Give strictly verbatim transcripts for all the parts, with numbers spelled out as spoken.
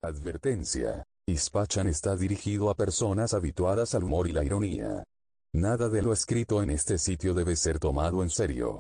Advertencia. Hispachan está dirigido a personas habituadas al humor y la ironía. Nada de lo escrito en este sitio debe ser tomado en serio.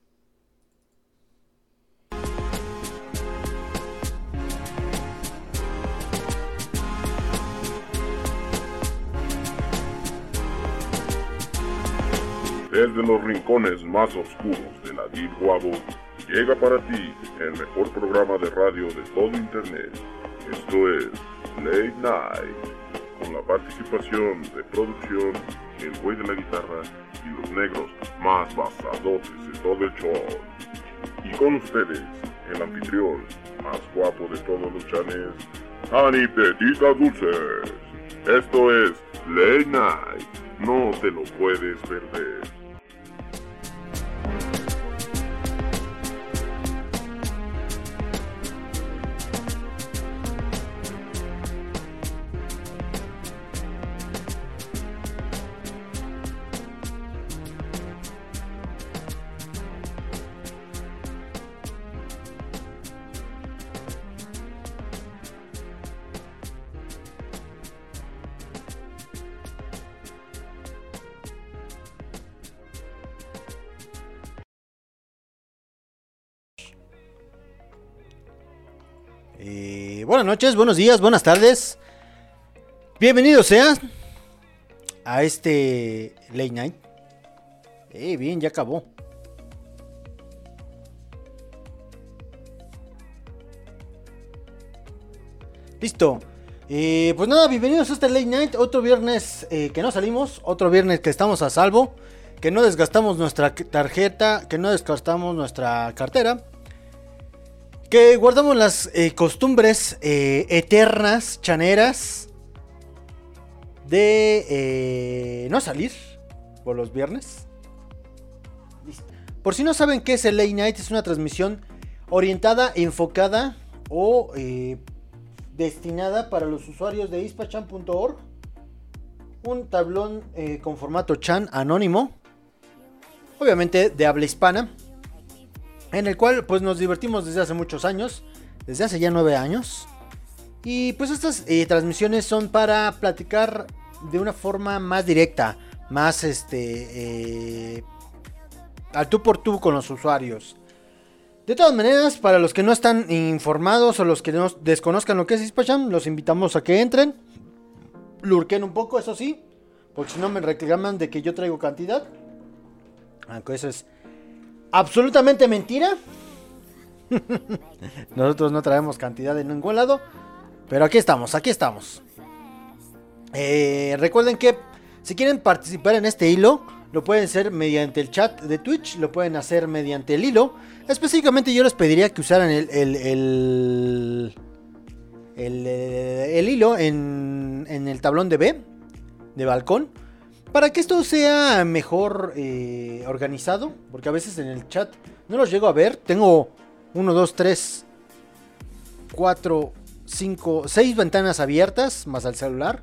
Desde los rincones más oscuros de la Deep Web, llega para ti el mejor programa de radio de todo Internet. Esto es Late Night, con la participación de producción, el güey de la guitarra y los negros más basadotes de todo el show. Y con ustedes, el anfitrión más guapo de todos los chanes, Ani Petita Dulces. Esto es Late Night, no te lo puedes perder. Eh, buenas noches, buenos días, buenas tardes. Bienvenidos sean a este Late Night. Eh, bien, ya acabó. Listo. Eh, pues nada, bienvenidos a este Late Night. Otro viernes eh, que no salimos. Otro viernes que estamos a salvo. Que no desgastamos nuestra tarjeta. Que no desgastamos nuestra cartera. Que guardamos las eh, costumbres eh, eternas, chaneras, de eh, no salir por los viernes. Por si no saben qué es el Late Night, es una transmisión orientada, enfocada o eh, destinada para los usuarios de hispachan punto org. Un tablón eh, con formato chan anónimo, obviamente de habla hispana, en el cual pues nos divertimos desde hace muchos años, desde hace ya nueve años. Y pues estas eh, transmisiones son para platicar de una forma más directa, más este eh, al tú por tú con los usuarios. De todas maneras, para los que no están informados o los que no desconozcan lo que es Hispachan, los invitamos a que entren, lurquen un poco, eso sí, porque si no me reclaman de que yo traigo cantidad, aunque eso es absolutamente mentira. Nosotros no traemos cantidad de ningún lado. Pero aquí estamos, aquí estamos. eh, Recuerden que si quieren participar en este hilo, lo pueden hacer mediante el chat de Twitch, lo pueden hacer mediante el hilo. Específicamente yo les pediría que usaran el El, el, el, el hilo en, en el tablón de B, de balcón, para que esto sea mejor eh, organizado. Porque a veces en el chat no los llego a ver. Tengo uno, dos, tres, cuatro, cinco, seis ventanas abiertas, más al celular.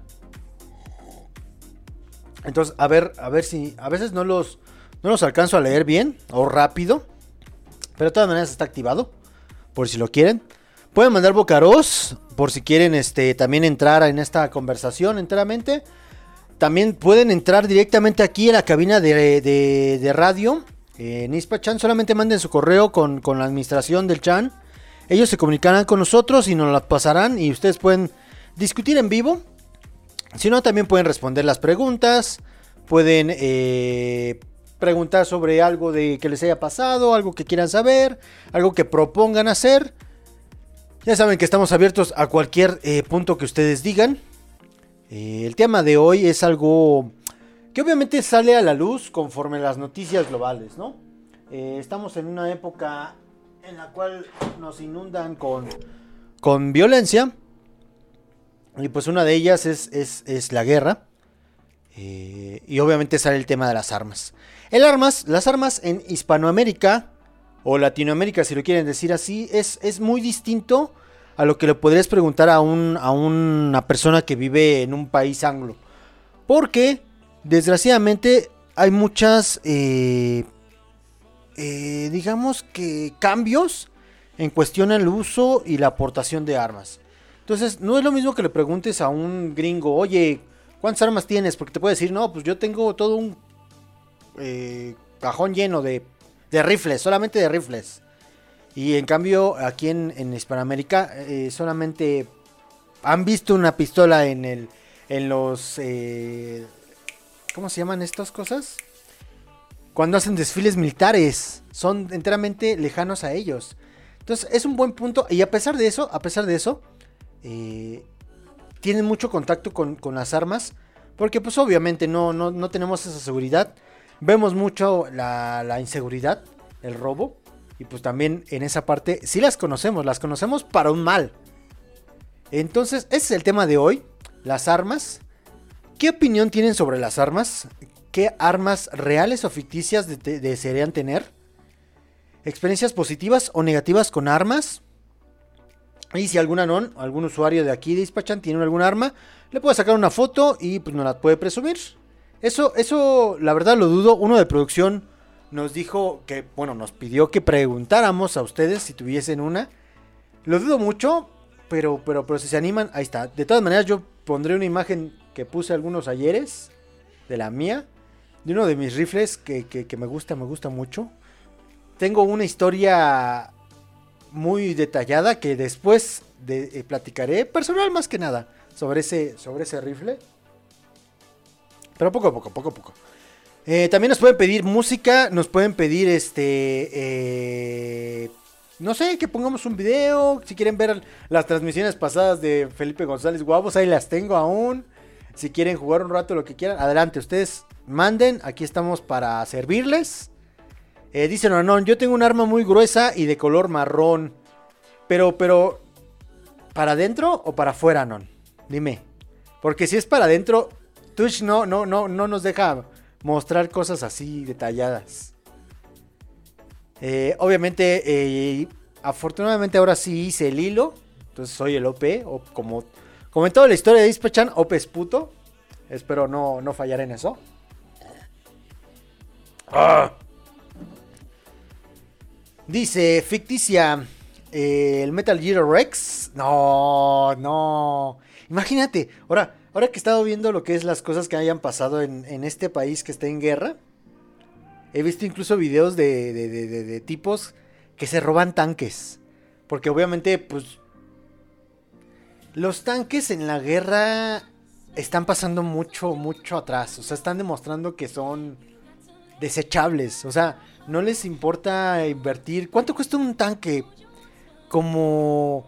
Entonces, a ver, a ver si a veces no los, no los alcanzo a leer bien o rápido. Pero de todas maneras está activado, por si lo quieren. Pueden mandar vocaros, por si quieren este, también entrar en esta conversación enteramente. También pueden entrar directamente aquí en la cabina de, de, de radio eh, en Hispachan. Solamente manden su correo con, con la administración del Chan. Ellos se comunicarán con nosotros y nos las pasarán. Y ustedes pueden discutir en vivo. Si no, también pueden responder las preguntas. Pueden eh, preguntar sobre algo de que les haya pasado, algo que quieran saber, algo que propongan hacer. Ya saben que estamos abiertos a cualquier eh, punto que ustedes digan. Eh, el tema de hoy es algo que obviamente sale a la luz conforme las noticias globales, ¿no? Eh, estamos en una época en la cual nos inundan con, con violencia. Y pues una de ellas es, es, es la guerra. Eh, y obviamente sale el tema de las armas. El armas, las armas en Hispanoamérica o Latinoamérica, si lo quieren decir así, es, es muy distinto a lo que le podrías preguntar a, un, a una persona que vive en un país anglo. Porque, desgraciadamente, hay muchas, eh, eh, digamos que cambios en cuestión al uso y la aportación de armas. Entonces, no es lo mismo que le preguntes a un gringo, oye, ¿cuántas armas tienes? Porque te puede decir, no, pues yo tengo todo un eh, cajón lleno de, de rifles, solamente de rifles. Y en cambio, aquí en, en Hispanoamérica, eh, solamente han visto una pistola en el en los... Eh, ¿cómo se llaman estas cosas? Cuando hacen desfiles militares. Son enteramente lejanos a ellos. Entonces, es un buen punto. Y a pesar de eso, a pesar de eso... Eh, tienen mucho contacto con, con las armas, porque pues obviamente no, no, no tenemos esa seguridad. Vemos mucho la, la inseguridad, el robo, y pues también en esa parte sí las conocemos, las conocemos para un mal. Entonces ese es el tema de hoy, las armas. ¿Qué opinión tienen sobre las armas? ¿Qué armas reales o ficticias de, de, desearían tener? ¿Experiencias positivas o negativas con armas? Y si algún anón, algún usuario de aquí de Dispachan tiene algún arma, le puede sacar una foto y pues nos la puede presumir. Eso, eso la verdad lo dudo. Uno de producción nos dijo que, bueno, nos pidió que preguntáramos a ustedes si tuviesen una. Lo dudo mucho, pero, pero, pero si se animan, ahí está. De todas maneras yo pondré una imagen que puse algunos ayeres, de la mía, de uno de mis rifles que, que, que me gusta, me gusta mucho. Tengo una historia muy detallada que después de, eh, platicaré, personal más que nada, sobre ese, sobre ese rifle. Pero poco a poco, poco a poco. Eh, también nos pueden pedir música, nos pueden pedir este... Eh, no sé, que pongamos un video. Si quieren ver las transmisiones pasadas de Felipe González Guavos, ahí las tengo aún. Si quieren jugar un rato, lo que quieran, adelante, ustedes manden, aquí estamos para servirles. Eh, dice Nonon, yo tengo un arma muy gruesa y de color marrón. Pero, pero, ¿para adentro o para afuera, Non? Dime. Porque si es para adentro, Twitch no, no, no, no nos deja mostrar cosas así detalladas. Eh, obviamente, eh, afortunadamente ahora sí hice el hilo. Entonces soy el O P. O como, como en toda la historia de Dispachan, O P es puto. Espero no, no fallar en eso. ¡Ah! Dice, ficticia, eh, el Metal Gear Rex. No, no. Imagínate, ahora, ahora que he estado viendo lo que es las cosas que hayan pasado en, en este país que está en guerra. He visto incluso videos de, de, de, de, de tipos que se roban tanques. Porque obviamente, pues, los tanques en la guerra están pasando mucho, mucho atrás. O sea, están demostrando que son desechables. O sea, no les importa invertir. ¿Cuánto cuesta un tanque? Como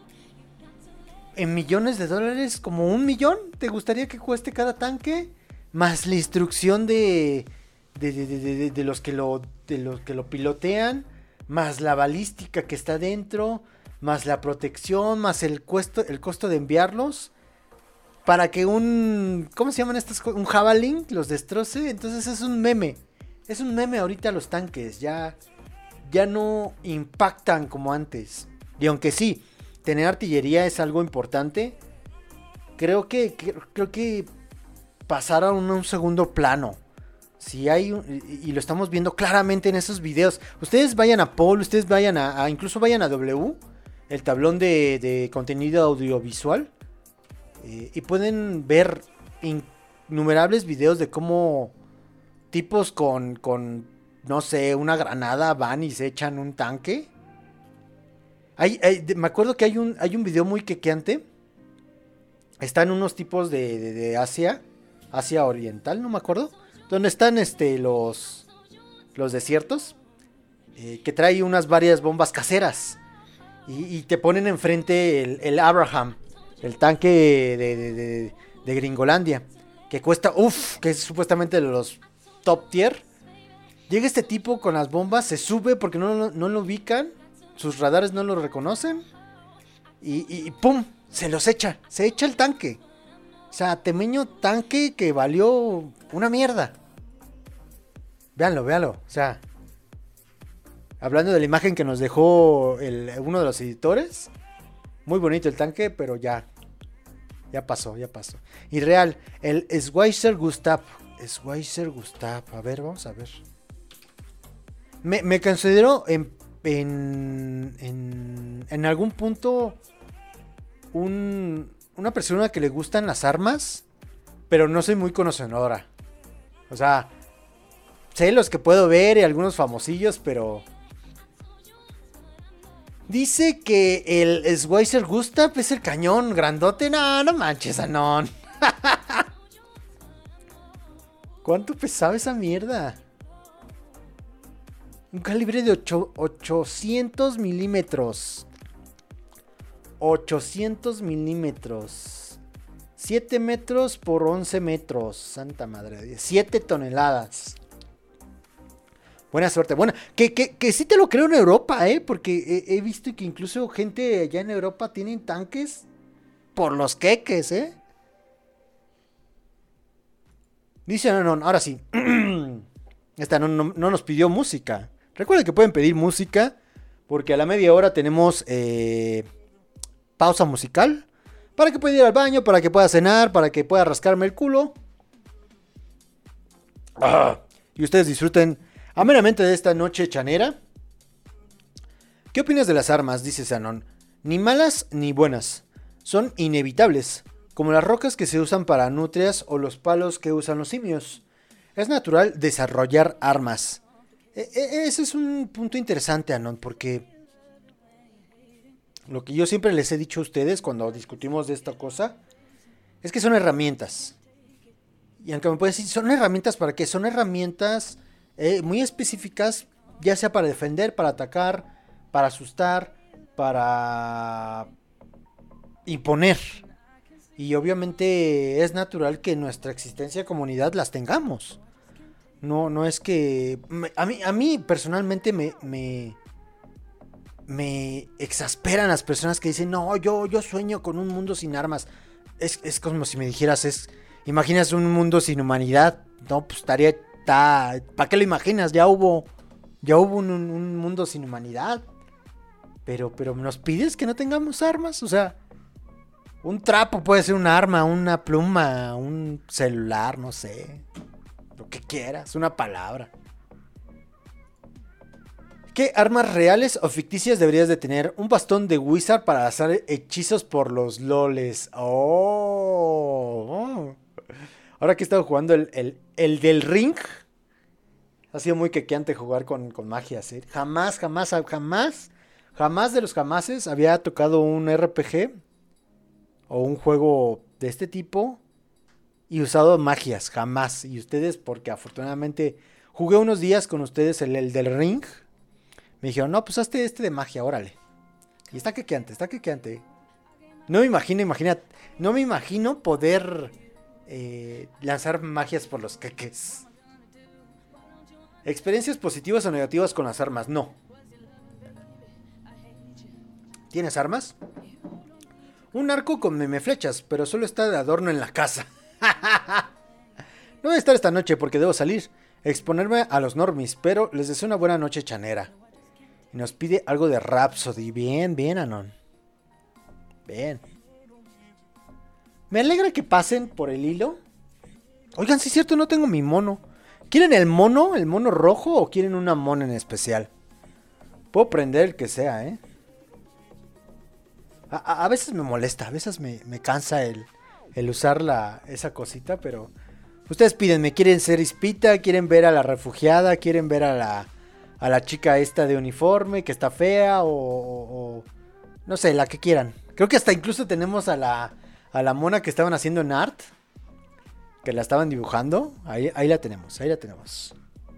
en millones de dólares, como un millón. ¿Te gustaría que cueste cada tanque? Más la instrucción de de, de, de, de, de los que lo de los que lo pilotean, más la balística que está dentro, más la protección, más el costo el costo de enviarlos para que un ¿cómo se llaman estas cosas? Un jabalín los destroce. Entonces es un meme. Es un meme ahorita los tanques, ya, ya no impactan como antes. Y aunque sí, tener artillería es algo importante, creo que, que, creo que pasaron a un segundo plano. Si hay un, y lo estamos viendo claramente en esos videos. Ustedes vayan a Paul, ustedes vayan a, a incluso vayan a W, el tablón de, de contenido audiovisual, eh, y pueden ver innumerables videos de cómo tipos con, con, no sé, una granada van y se echan un tanque. Hay, hay, de, me acuerdo que hay un, hay un video muy quequeante. Están unos tipos de, de, de Asia, Asia Oriental, no me acuerdo. Donde están este, los, los desiertos. Eh, que trae unas varias bombas caseras. Y, y te ponen enfrente el, el Abraham, el tanque de, de, de, de Gringolandia. Que cuesta, uff, que es supuestamente de los top tier. Llega este tipo con las bombas, se sube porque no, no, no lo ubican, sus radares no lo reconocen, y, y, y pum, se los echa, se echa el tanque. O sea, temeño tanque que valió una mierda. Véanlo, véanlo, o sea, hablando de la imagen que nos dejó el, uno de los editores, muy bonito el tanque, pero ya, ya pasó, ya pasó. Y real, el Schweizer Gustav. Schweizer Gustav, a ver, vamos a ver. Me, me considero en, en, en, en algún punto un, una persona que le gustan las armas, pero no soy muy conocedora. O sea, sé los que puedo ver y algunos famosillos, pero... Dice que el Schweizer Gustav es el cañón grandote. No, no manches, Anon. ¿Cuánto pesaba esa mierda? Un calibre de ocho, ochocientos milímetros. ochocientos milímetros. siete metros por once metros. Santa madre de Dios. siete toneladas. Buena suerte. Bueno, que, que, que sí te lo creo en Europa, ¿eh? Porque he, he visto que incluso gente allá en Europa tienen tanques por los queques, ¿eh? Dice, no, no, ahora sí. Esta no, no, no nos pidió música. Recuerden que pueden pedir música, porque a la media hora tenemos eh, pausa musical. Para que pueda ir al baño, para que pueda cenar, para que pueda rascarme el culo. Ah, y ustedes disfruten amenamente de esta noche chanera. ¿Qué opinas de las armas? Dice Sanon. Ni malas ni buenas. Son inevitables. Como las rocas que se usan para nutrias o los palos que usan los simios. Es natural desarrollar armas. E- e- ese es un punto interesante, Anon, porque lo que yo siempre les he dicho a ustedes cuando discutimos de esta cosa es que son herramientas. Y aunque me pueden decir, ¿son herramientas para qué? Son herramientas eh, muy específicas, ya sea para defender, para atacar, para asustar, para imponer. Y obviamente es natural que en nuestra existencia comunidad las tengamos. No, no es que... Me, a, mí, a mí personalmente me, me, me exasperan las personas que dicen, no, yo, yo sueño con un mundo sin armas. Es, es como si me dijeras, es, imaginas un mundo sin humanidad. No, pues estaría... Ta, ¿para qué lo imaginas? Ya hubo, ya hubo un, un, un mundo sin humanidad. Pero, pero nos pides que no tengamos armas, o sea... Un trapo puede ser un arma, una pluma, un celular, no sé. Lo que quieras, una palabra. ¿Qué armas reales o ficticias deberías de tener? Un bastón de wizard para hacer hechizos por los loles. Oh. oh. Ahora que he estado jugando el, el, el del ring. Ha sido muy quequeante jugar con, con magias, ¿eh? Jamás, jamás, jamás, jamás de los jamases había tocado un R P G. O un juego de este tipo y usado magias, jamás. Y ustedes, porque afortunadamente jugué unos días con ustedes el, el del ring, me dijeron, no, pues hazte este de magia, órale. Y está quequeante, está quequeante. No me imagino, imagina, no me imagino poder eh, lanzar magias por los queques. ¿Experiencias positivas o negativas con las armas? No. ¿Tienes armas? Un arco con meme flechas, pero solo está de adorno en la casa. No voy a estar esta noche porque debo salir, exponerme a los normies, pero les deseo una buena noche chanera. Y nos pide algo de Rhapsody. Bien, bien, Anon. Bien. Me alegra que pasen por el hilo. Oigan, sí es cierto, no tengo mi mono. ¿Quieren el mono, el mono rojo o quieren una mona en especial? Puedo prender el que sea, ¿eh? A, a veces me molesta, a veces me, me cansa el, el usar la, esa cosita, pero ustedes pídenme, quieren ser Ispita, quieren ver a la refugiada, quieren ver a la, a la chica esta de uniforme que está fea o, o, o no sé, la que quieran. Creo que hasta incluso tenemos a la, a la mona que estaban haciendo en art, que la estaban dibujando, ahí, ahí la tenemos, ahí la tenemos.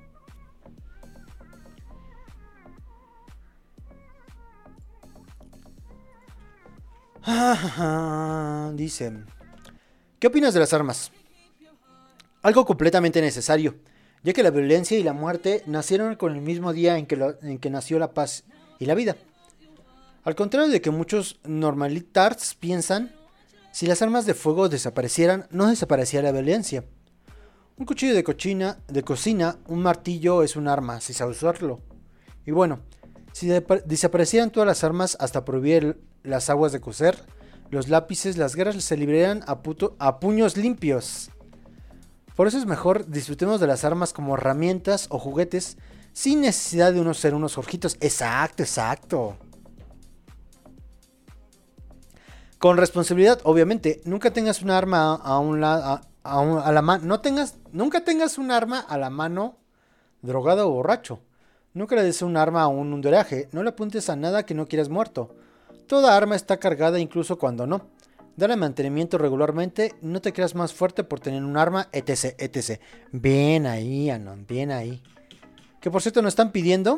Dice, ¿qué opinas de las armas? Algo completamente necesario, ya que la violencia y la muerte nacieron con el mismo día en que, lo, en que nació la paz y la vida. Al contrario de que muchos normalitards piensan, si las armas de fuego desaparecieran, no desaparecía la violencia. Un cuchillo de, cochina, de cocina, un martillo es un arma, si sabe usarlo. Y bueno, si de, desaparecieran todas las armas hasta prohibir las aguas de coser, los lápices, las guerras se librarían a, puto, a puños limpios. Por eso es mejor disfrutemos de las armas como herramientas o juguetes sin necesidad de unos ser unos orjitos. Exacto, exacto. Con responsabilidad, obviamente. Nunca tengas un arma a, un la, a, a, un, a la mano. No tengas, nunca tengas un arma a la mano drogado o borracho. Nunca le des un arma a un underaje. No le apuntes a nada que no quieras muerto. Toda arma está cargada incluso cuando no. Dale mantenimiento regularmente. No te creas más fuerte por tener un arma, etc, etcétera. Bien ahí, Anon, bien ahí. Que por cierto nos están pidiendo.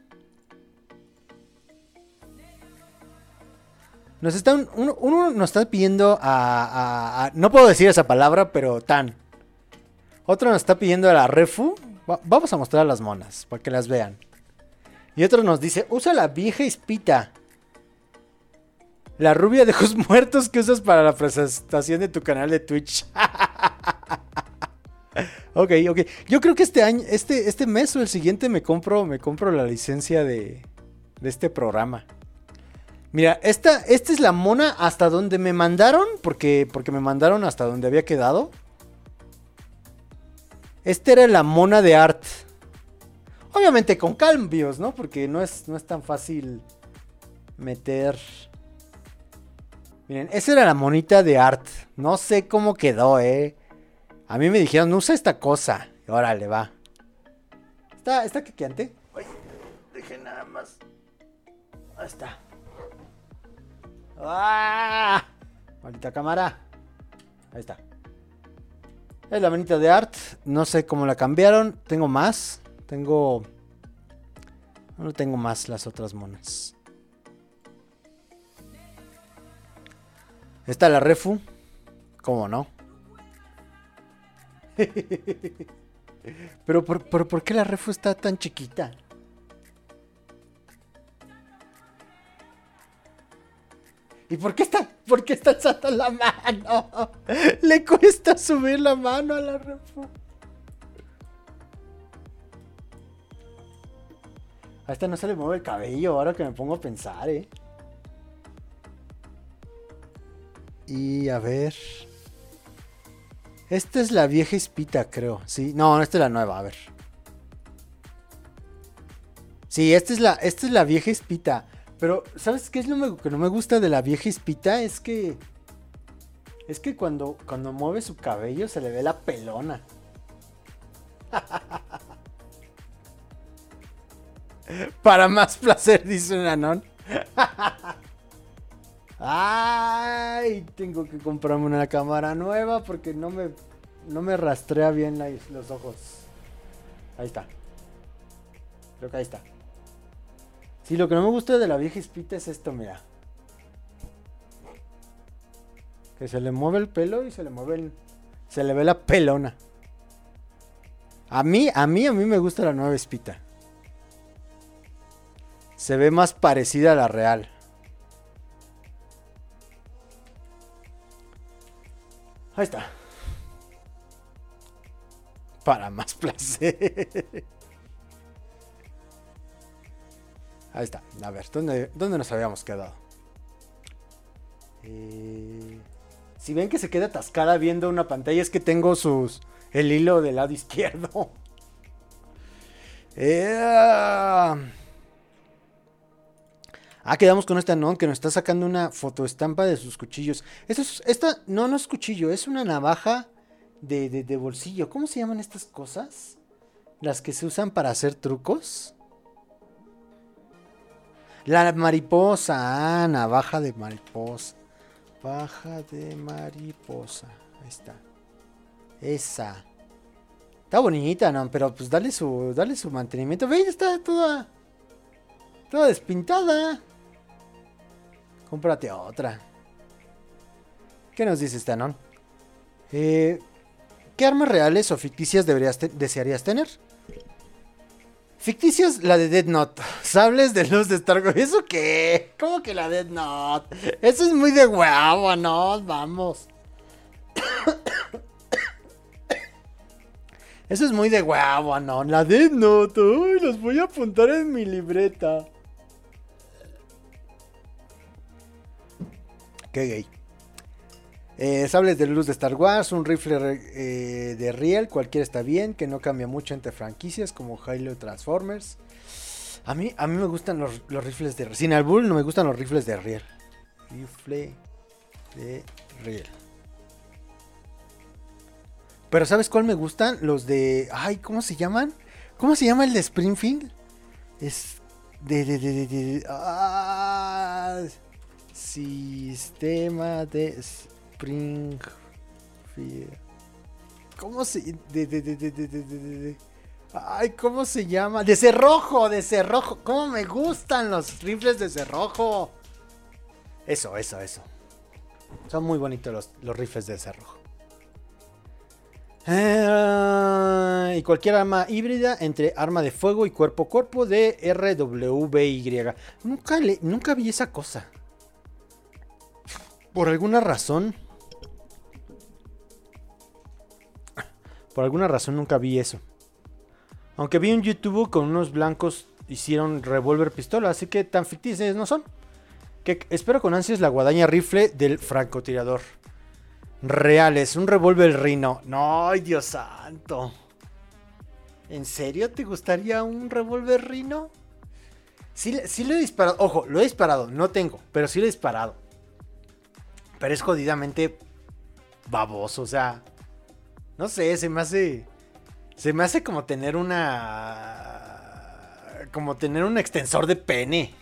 Nos están, uno, uno nos está pidiendo a, a, a... No puedo decir esa palabra, pero tan. Otro nos está pidiendo a la refu. Va, vamos a mostrar las monas para que las vean. Y otro nos dice, usa la vieja espita. La rubia de ojos muertos que usas para la presentación de tu canal de Twitch. Ok, ok. Yo creo que este año, este, este mes o el siguiente me compro, me compro la licencia de, de este programa. Mira, esta, esta es la mona hasta donde me mandaron, porque, porque me mandaron hasta donde había quedado. Esta era la mona de art. Obviamente con cambios, ¿no? Porque no es, no es tan fácil meter... Miren, esa era la monita de art. No sé cómo quedó, eh. A mí me dijeron, no usa esta cosa. Y órale, va. Está, está quequeante. Ay, dejé nada más. Ahí está. ¡Ah! Maldita cámara. Ahí está. Es la manita de art. No sé cómo la cambiaron. Tengo más. Tengo... No tengo más las otras monas. Está la refu. ¿Cómo no? Pero por, por, ¿por qué la refu está tan chiquita? ¿Y por qué está, por qué está alzando la mano? Le cuesta subir la mano a la refu. A esta no se le mueve el cabello ahora que me pongo a pensar, eh. Y a ver. Esta es la vieja espita, creo. Sí, no, esta es la nueva, a ver. Sí, esta es la, esta es la vieja espita. Pero, ¿sabes qué es lo que no me gusta de la vieja espita? Es que... Es que cuando, cuando mueve su cabello se le ve la pelona. Para más placer, dice un anón. Ay, tengo que comprarme una cámara nueva porque no me, no me rastrea bien la, los ojos. Ahí está. Creo que ahí está. Sí, lo que no me gusta de la vieja espita es esto, mira. Que se le mueve el pelo y se le mueve el... Se le ve la pelona. A mí, a mí, a mí me gusta la nueva espita. Se ve más parecida a la real. Ahí está. Para más placer. Ahí está. A ver, ¿dónde, dónde nos habíamos quedado? Eh, si ven que se queda atascada viendo una pantalla, es que tengo sus el hilo del lado izquierdo. Eh, ah, quedamos con este anón que nos está sacando una fotoestampa de sus cuchillos. Esto es, esta no, no es cuchillo, es una navaja de, de, de bolsillo. ¿Cómo se llaman estas cosas? Las que se usan para hacer trucos. La mariposa, ah, navaja de mariposa. Navaja de mariposa. Ahí está. Esa. Está bonita, ¿no? Pero pues dale su, dale su mantenimiento. Ve, está toda, toda despintada. Cómprate otra. ¿Qué nos dice esta, no? Eh, ¿Qué armas reales o ficticias deberías te- desearías tener? Ficticias, la de Death Note. Sables de luz de Star Wars. ¿Eso qué? ¿Cómo que la Death Note? Eso es muy de huevo, ¿no? Vamos. Eso es muy de huevo, ¿no? La Death Note. Uy, los voy a apuntar en mi libreta. Qué gay. Eh, sables de luz de Star Wars, un rifle eh, de riel, cualquiera está bien, que no cambia mucho entre franquicias como Halo y Transformers. A mí, a mí me gustan los, los rifles de riel. Sin albur no me gustan los rifles de riel. Rifle de Real. Pero ¿sabes cuál me gustan? Los de... Ay, ¿cómo se llaman? ¿Cómo se llama el de Springfield? Es... De... de, de, de, de ah, sistema de Springfield. ¿Cómo se...? De, de, de, de, de, de, de, de. Ay, ¿cómo se llama? De cerrojo, de cerrojo. ¿Cómo me gustan los rifles de cerrojo? Eso, eso, eso. Son muy bonitos los, los rifles de cerrojo. Eh, y cualquier arma híbrida entre arma de fuego y cuerpo a cuerpo de R W Y. Nunca, le, nunca vi esa cosa. Por alguna razón. Por alguna razón nunca vi eso. Aunque vi un YouTube con unos blancos hicieron revólver pistola, así que tan ficticios no son. Que espero con ansias la guadaña rifle del francotirador. Reales, un revólver Rhino. No, ay, Dios santo. ¿En serio te gustaría un revólver Rhino? Sí, sí lo he disparado. Ojo, lo he disparado, no tengo, pero sí lo he disparado. Pero es jodidamente baboso, o sea, no sé, se me hace... Se me hace como tener una... Como tener un extensor de pene.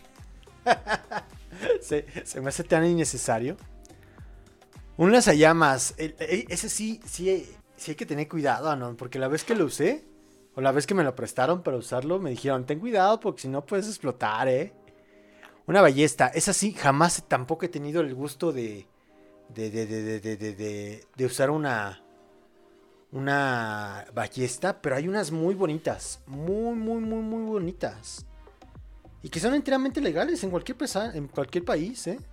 se, se me hace tan innecesario. Un lanzallamas. El, el, ese sí, sí, sí hay que tener cuidado, ¿no? Porque la vez que lo usé, o la vez que me lo prestaron para usarlo, me dijeron, ten cuidado porque si no puedes explotar, ¿eh? Una ballesta. Esa sí, jamás tampoco he tenido el gusto de... De, de, de, de, de, de, de, de usar una... Una ballesta, pero hay unas muy bonitas. Muy, muy, muy, muy bonitas. Y que son enteramente legales en cualquier, pesa, en cualquier país, ¿eh?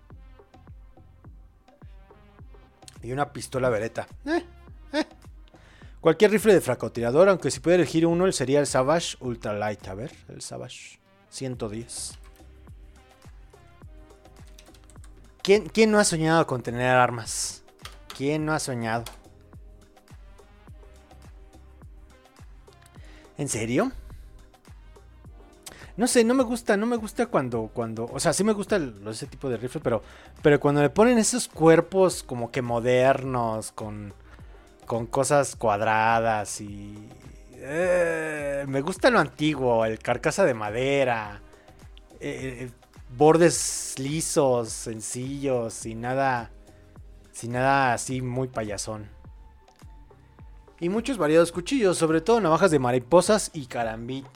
Y una pistola Beretta. Eh, eh. Cualquier rifle de francotirador, aunque si pudiera elegir uno, sería el Savage Ultralight. A ver, el Savage ciento diez. ¿Quién, ¿Quién no ha soñado con tener armas? ¿Quién no ha soñado? ¿En serio? No sé, no me gusta, no me gusta cuando, cuando, o sea, sí me gusta el, ese tipo de rifle, pero, pero cuando me ponen esos cuerpos como que modernos, con, con cosas cuadradas y, eh, me gusta lo antiguo, el carcasa de madera, eh, bordes lisos, sencillos, sin nada, sin nada así muy payasón. Y muchos variados cuchillos, sobre todo navajas de mariposas y carambit.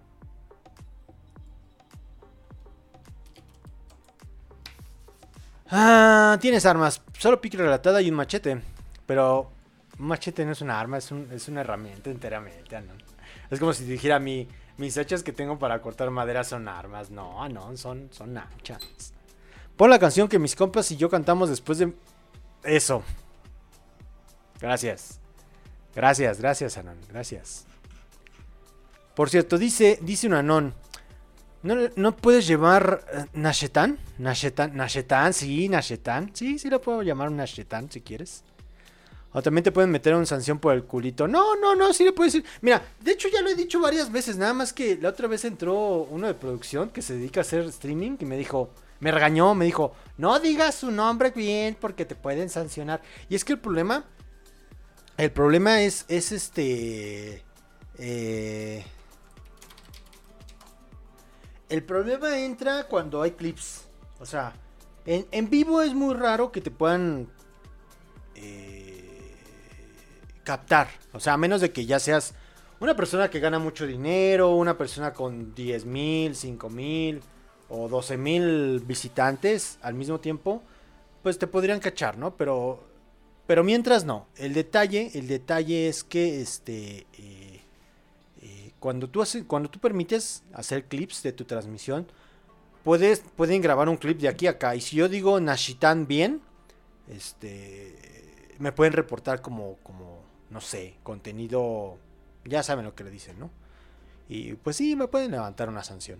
Ah, tienes armas. Solo pique relatada y un machete. Pero un machete no es una arma, es, un, es una herramienta enteramente, ¿no? Es como si dijera mi, mis hachas que tengo para cortar madera son armas. No, no, son, son hachas. Pon la canción que mis compas y yo cantamos después de... Eso. Gracias. Gracias, gracias, Anon, gracias. Por cierto, dice, dice un Anon, ¿no, no puedes llevar uh, Nashetan? Nashetan, Nashetan, sí, Nashetan. Sí, sí lo puedo llamar un Nashetan si quieres. O también te pueden meter una sanción por el culito. No, no, no, sí le puedes decir. Mira, de hecho ya lo he dicho varias veces, nada más que la otra vez entró uno de producción que se dedica a hacer streaming y me dijo, me regañó, me dijo, no digas su nombre bien porque te pueden sancionar. Y es que el problema... El problema es, es este... Eh, el problema entra cuando hay clips. O sea, en, en vivo es muy raro que te puedan eh, captar. O sea, a menos de que ya seas una persona que gana mucho dinero, una persona con diez mil, cinco mil o doce mil visitantes al mismo tiempo, pues te podrían cachar, ¿no? Pero... Pero mientras no, el detalle, el detalle es que este eh, eh, cuando tú haces, cuando tú permites hacer clips de tu transmisión, puedes, pueden grabar un clip de aquí a acá. Y si yo digo Nashitan bien, este me pueden reportar como, como, no sé, contenido, ya saben lo que le dicen, ¿no? Y pues sí, me pueden levantar una sanción.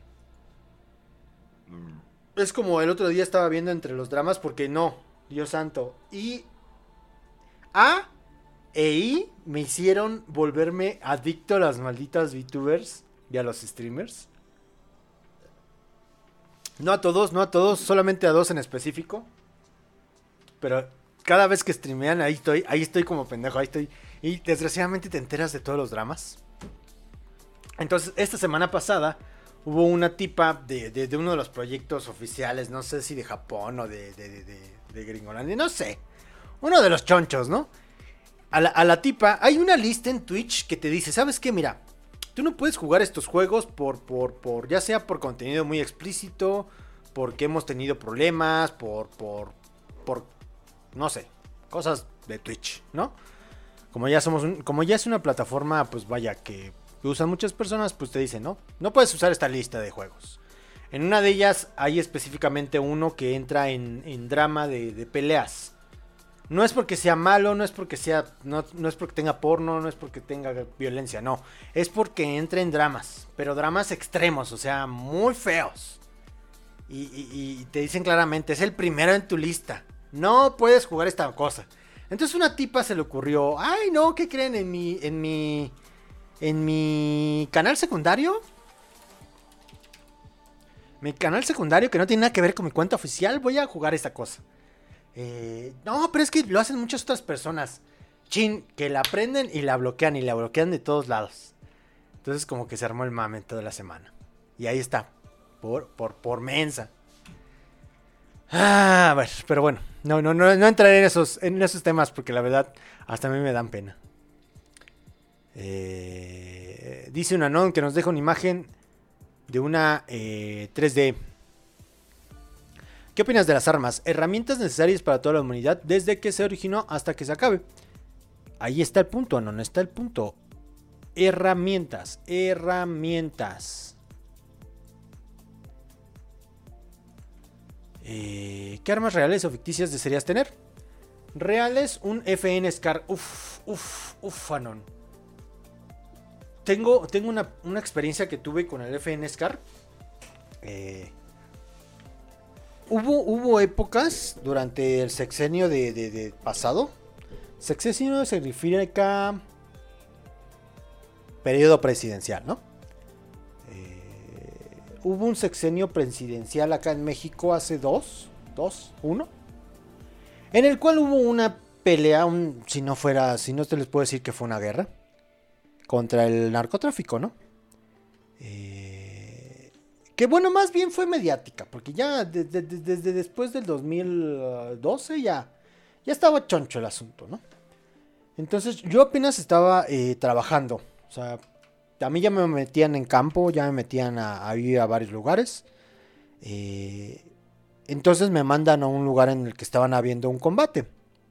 Es como el otro día estaba viendo entre los dramas, porque no, Dios santo, y A e I me hicieron volverme adicto a las malditas VTubers y a los streamers. No a todos, no a todos, solamente a dos en específico. pero cada vez que streamean, ahí estoy, ahí estoy como pendejo, ahí estoy. Y desgraciadamente te enteras de todos los dramas. Entonces, esta semana pasada hubo una tipa de, de, de uno de los proyectos oficiales, no sé si de Japón o de, de, de, de, de Gringolandia, no sé. Uno de los chonchos, ¿no? A la, a la tipa, hay una lista en Twitch que te dice, ¿sabes qué? Mira, tú no puedes jugar estos juegos por, por, por, ya sea por contenido muy explícito, porque hemos tenido problemas, por, por, por, no sé, cosas de Twitch, ¿no? Como ya somos, un, como ya es una plataforma, pues vaya, que, que usan muchas personas, pues te dicen, ¿no? No puedes usar esta lista de juegos. En una de ellas hay específicamente uno que entra en, en drama de, de peleas. No es porque sea malo, no es porque sea, no, no es porque tenga porno, no es porque tenga violencia, no. Es porque entra en dramas, pero dramas extremos, o sea, muy feos. Y, y, y te dicen claramente, es el primero en tu lista. No puedes jugar esta cosa. Entonces una tipa se le ocurrió, ay no, ¿qué creen? En mi, en mi, en mi canal secundario. Mi canal secundario que no tiene nada que ver con mi cuenta oficial, voy a jugar esta cosa. Eh, no, pero es que lo hacen muchas otras personas. Chin, que la prenden y la bloquean y la bloquean de todos lados. Entonces como que se armó el mame toda la semana. Y ahí está. Por, por, por mensa. Ah, a ver, pero bueno. No, no, no, no entraré en esos, en esos temas porque la verdad hasta a mí me dan pena. Eh, dice un anon que nos deja una imagen de una eh, tres D. ¿Qué opinas de las armas? Herramientas necesarias para toda la humanidad desde que se originó hasta que se acabe. Ahí está el punto, Anon, está el punto. Herramientas, herramientas. Eh, ¿Qué armas reales o ficticias desearías tener? Reales, un F N Scar. Uf, uf, uf, Anon. Tengo, tengo una, una experiencia que tuve con el F N Scar. Eh... Hubo, hubo épocas durante el sexenio de, de, de pasado. Sexenio se refiere a periodo presidencial, ¿no? Eh, hubo un sexenio presidencial acá en México hace dos, dos, uno, en el cual hubo una pelea, un, si no fuera, si no te les puedo decir que fue una guerra contra el narcotráfico, ¿no? Eh, Que bueno, más bien fue mediática, porque ya desde de, de, de después del dos mil doce ya, ya estaba choncho el asunto, ¿no? Entonces yo apenas estaba eh, trabajando, o sea, a mí ya me metían en campo, ya me metían a, a ir a varios lugares. Eh, entonces me mandan a un lugar en el que estaban habiendo un combate.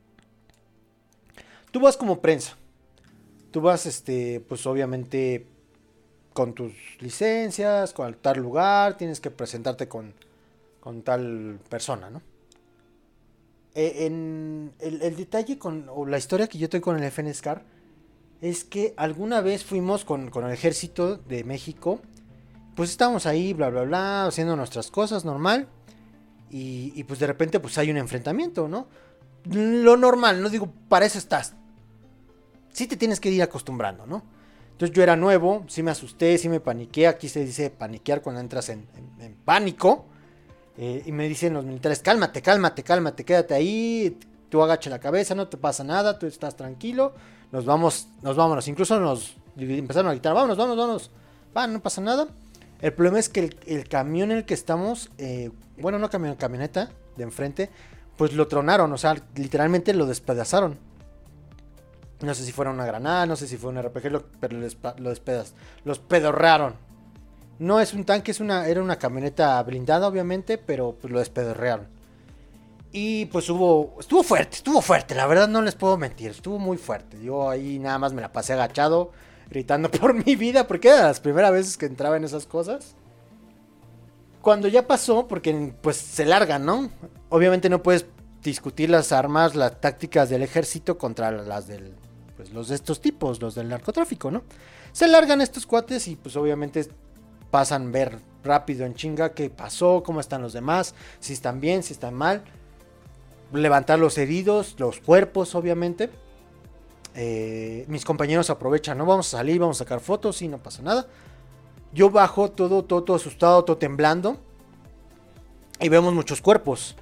Tú vas como prensa, tú vas, este, pues obviamente con tus licencias, con tal lugar, tienes que presentarte con, con tal persona, ¿no? Eh, en el, el detalle con, o la historia que yo tengo con el F N Scar, es que alguna vez fuimos con, con el ejército de México, pues estábamos ahí, bla, bla, bla, haciendo nuestras cosas, normal, y, y pues de repente pues hay un enfrentamiento, ¿no? Lo normal, no digo, para eso estás. Sí te tienes que ir acostumbrando, ¿no? Entonces yo era nuevo, sí me asusté, sí me paniqué. Aquí se dice paniquear cuando entras en, en, en pánico. Eh, y me dicen los militares, cálmate, cálmate, cálmate, quédate ahí. Tú agacha la cabeza, no te pasa nada, tú estás tranquilo. Nos vamos, nos vámonos. Incluso nos empezaron a gritar, vámonos, vámonos, vámonos. Va, no pasa nada. El problema es que el, el camión en el que estamos, eh, bueno, no camión, camioneta de enfrente, pues lo tronaron, o sea, literalmente lo despedazaron. No sé si fuera una granada, no sé si fue un R P G, lo, pero lo, lo despedaz, los pedorrearon. No es un tanque, es una, era una camioneta blindada, obviamente, pero pues lo despedorrearon. Y pues hubo, estuvo fuerte, estuvo fuerte, la verdad no les puedo mentir, estuvo muy fuerte. Yo ahí nada más me la pasé agachado, gritando por mi vida, porque era las primeras veces que entraba en esas cosas. Cuando ya pasó, porque pues se largan, ¿no? Obviamente no puedes discutir las armas, las tácticas del ejército contra las del... pues los de estos tipos, los del narcotráfico, ¿no? Se largan estos cuates y pues obviamente pasan ver rápido en chinga qué pasó, cómo están los demás, si están bien, si están mal, levantar los heridos, los cuerpos, obviamente. Eh, mis compañeros aprovechan, ¿no? Vamos a salir, vamos a sacar fotos y no pasa nada. Yo bajo todo, todo, todo asustado, todo temblando y vemos muchos cuerpos.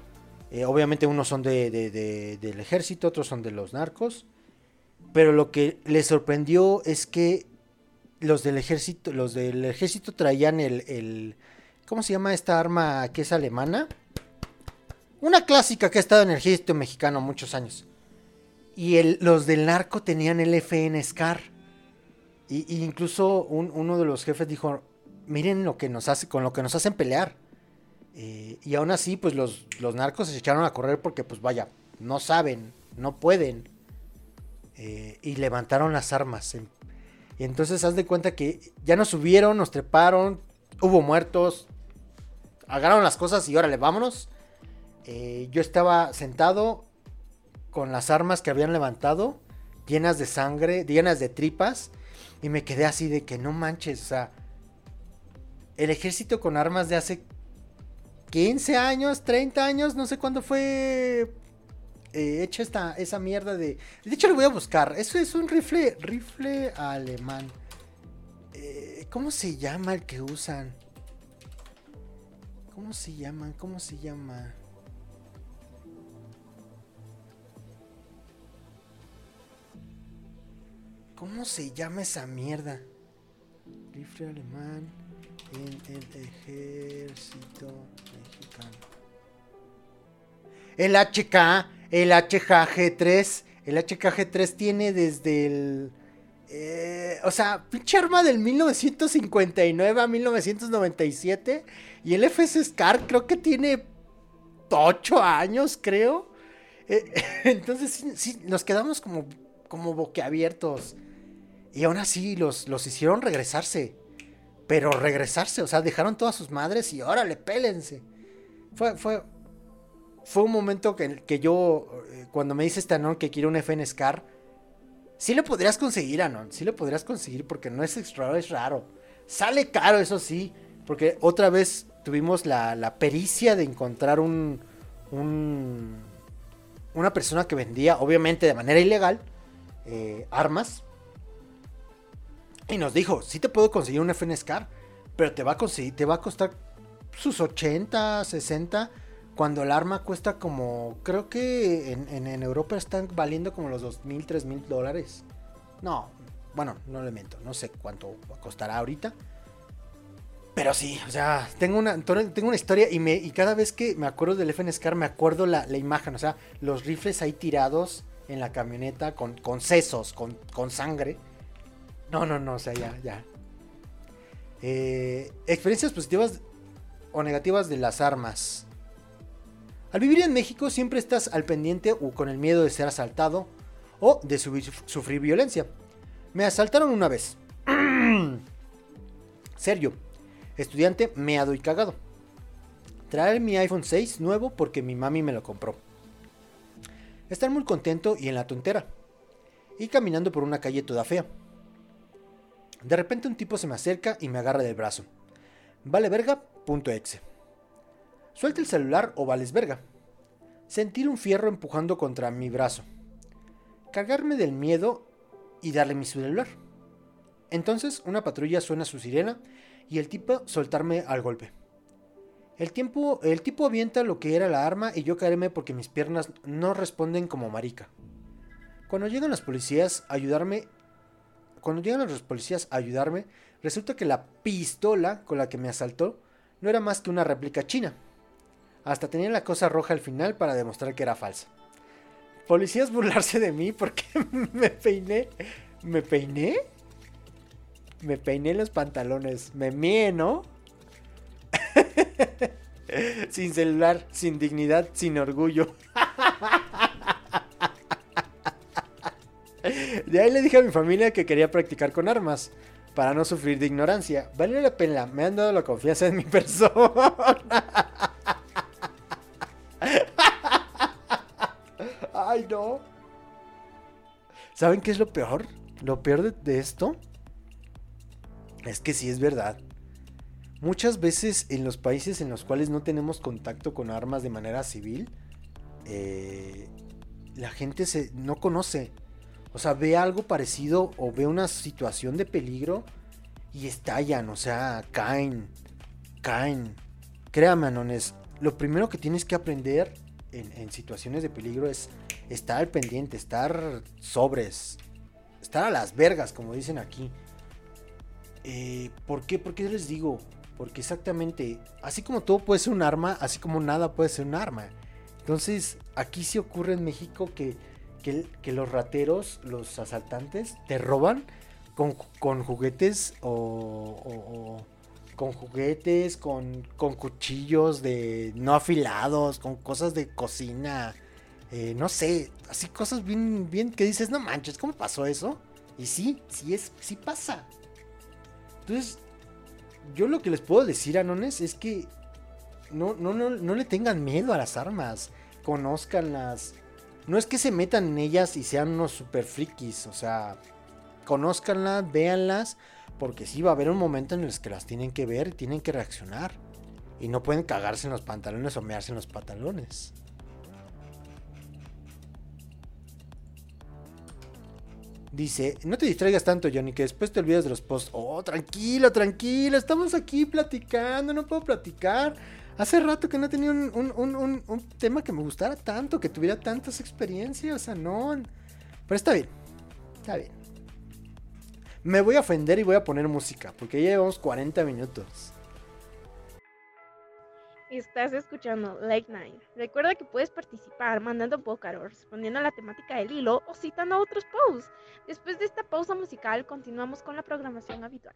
Eh, obviamente unos son de, de, de, del ejército, otros son de los narcos. Pero lo que les sorprendió es que los del ejército, los del ejército traían el, el ¿cómo se llama esta arma que es alemana? Una clásica que ha estado en el ejército mexicano muchos años. Y el, los del narco tenían el F N Scar. Y, y incluso un, uno de los jefes dijo, miren lo que nos hace, con lo que nos hacen pelear. Eh, y aún así, pues los, los narcos se echaron a correr porque, pues vaya, no saben, no pueden. Eh, y levantaron las armas. Y entonces haz de cuenta que ya nos subieron, nos treparon, hubo muertos, agarraron las cosas y órale, vámonos. Eh, yo estaba sentado con las armas que habían levantado, llenas de sangre, llenas de tripas, y me quedé así de que no manches, o sea, el ejército con armas de hace quince años, treinta años, no sé cuándo fue eh, hecha esta, esa mierda de... De hecho lo voy a buscar, eso es un rifle, rifle alemán. Eh, ¿Cómo se llama el que usan? ¿Cómo se llama? ¿Cómo se llama? ¿Cómo se llama esa mierda? Rifle alemán en el ejército mexicano. El H K, el H K G tres. El H K G tres tiene desde el... Eh, o sea, pinche arma del mil novecientos cincuenta y nueve a mil novecientos noventa y siete. Y el F S Scar creo que tiene ocho años, creo. Eh, entonces sí, sí, nos quedamos como, como boquiabiertos. Y aún así los, los hicieron regresarse. Pero regresarse, o sea, dejaron todas sus madres y órale, pélense. Fue, fue, fue un momento que, que yo, eh, cuando me dice este Anon que quiere un F N Scar, sí lo podrías conseguir, Anon, sí lo podrías conseguir porque no es extra, es raro. Sale caro, eso sí, porque otra vez tuvimos la, la pericia de encontrar un, un, una persona que vendía, obviamente de manera ilegal, eh, armas. Y nos dijo, sí te puedo conseguir un F N Scar, pero te va a conseguir, te va a costar sus ochenta, sesenta, cuando el arma cuesta como, creo que en, en, en Europa están valiendo como los dos mil, tres mil dólares. No, bueno, no le miento, no sé cuánto costará ahorita. Pero sí, o sea, tengo una, tengo una historia y, me, y cada vez que me acuerdo del F N Scar me acuerdo la, la imagen, o sea, los rifles ahí tirados en la camioneta con, con sesos, con, con sangre. No, no, no, o sea, ya, ya. Eh, experiencias positivas o negativas de las armas. Al vivir en México siempre estás al pendiente o con el miedo de ser asaltado o de subir, sufrir violencia. Me asaltaron una vez. Serio. Estudiante meado y cagado. Traer mi iPhone seis nuevo porque mi mami me lo compró. Estar muy contento y en la tontera. Y caminando por una calle toda fea. De repente un tipo se me acerca y me agarra del brazo. Vale verga, punto exe. Suelta el celular o vales verga. Sentir un fierro empujando contra mi brazo. Cargarme del miedo y darle mi celular. Entonces una patrulla suena su sirena y el tipo soltarme al golpe. El, tiempo, el tipo avienta lo que era la arma y yo caerme porque mis piernas no responden como marica. Cuando llegan los policías a ayudarme... Cuando llegan los policías a ayudarme, resulta que la pistola con la que me asaltó no era más que una réplica china. Hasta tenía la cosa roja al final para demostrar que era falsa. Policías burlarse de mí porque me peiné. ¿Me peiné? Me peiné los pantalones. Me mié, ¿no? Sin celular, sin dignidad, sin orgullo. De ahí le dije a mi familia que quería practicar con armas para no sufrir de ignorancia. Valió la pena, me han dado la confianza en mi persona. Ay, no. ¿Saben qué es lo peor? Lo peor de, de esto es que sí es verdad. Muchas veces en los países en los cuales no tenemos contacto con armas de manera civil, eh, la gente se, no conoce. O sea, ve algo parecido o ve una situación de peligro y estallan, o sea, caen, caen. Créame, Anones, lo primero que tienes que aprender en, en situaciones de peligro es estar al pendiente, estar sobres, estar a las vergas, como dicen aquí. Eh, ¿Por qué? ¿Por qué les digo? Porque exactamente, así como todo puede ser un arma, así como nada puede ser un arma. Entonces, aquí sí ocurre en México que, que, que los rateros, los asaltantes, te roban con, con juguetes o, o, o con juguetes, con, con cuchillos de no afilados, con cosas de cocina, eh, no sé, así cosas bien, bien que dices, no manches, ¿cómo pasó eso? Y sí, sí es, sí pasa. Entonces, yo lo que les puedo decir, anones, es que no, no, no, no le tengan miedo a las armas, conózcanlas. No es que se metan en ellas y sean unos super frikis, o sea, conózcanlas, véanlas, porque sí va a haber un momento en el que las tienen que ver y tienen que reaccionar. Y no pueden cagarse en los pantalones o mearse en los pantalones. Dice, no te distraigas tanto, Johnny, que después te olvidas de los posts. Oh, tranquilo, tranquilo, estamos aquí platicando, no puedo platicar. Hace rato que no tenía un, un, un, un, un tema que me gustara tanto, que tuviera tantas experiencias, Anon. Pero está bien, está bien. Me voy a ofender y voy a poner música, porque ya llevamos cuarenta minutos. Estás escuchando Late Night. Recuerda que puedes participar mandando Bócaro, respondiendo a la temática del hilo o citando a otros posts. Después de esta pausa musical, continuamos con la programación habitual.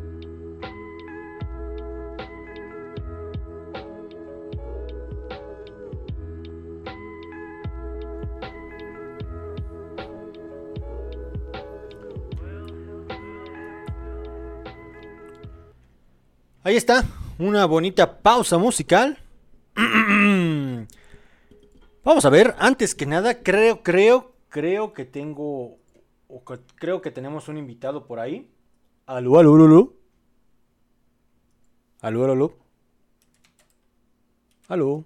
Ahí está, una bonita pausa musical. Vamos a ver, antes que nada, creo, creo, creo que tengo, o que, creo que tenemos un invitado por ahí. Aló, aló, aló. Aló, aló, aló. Aló.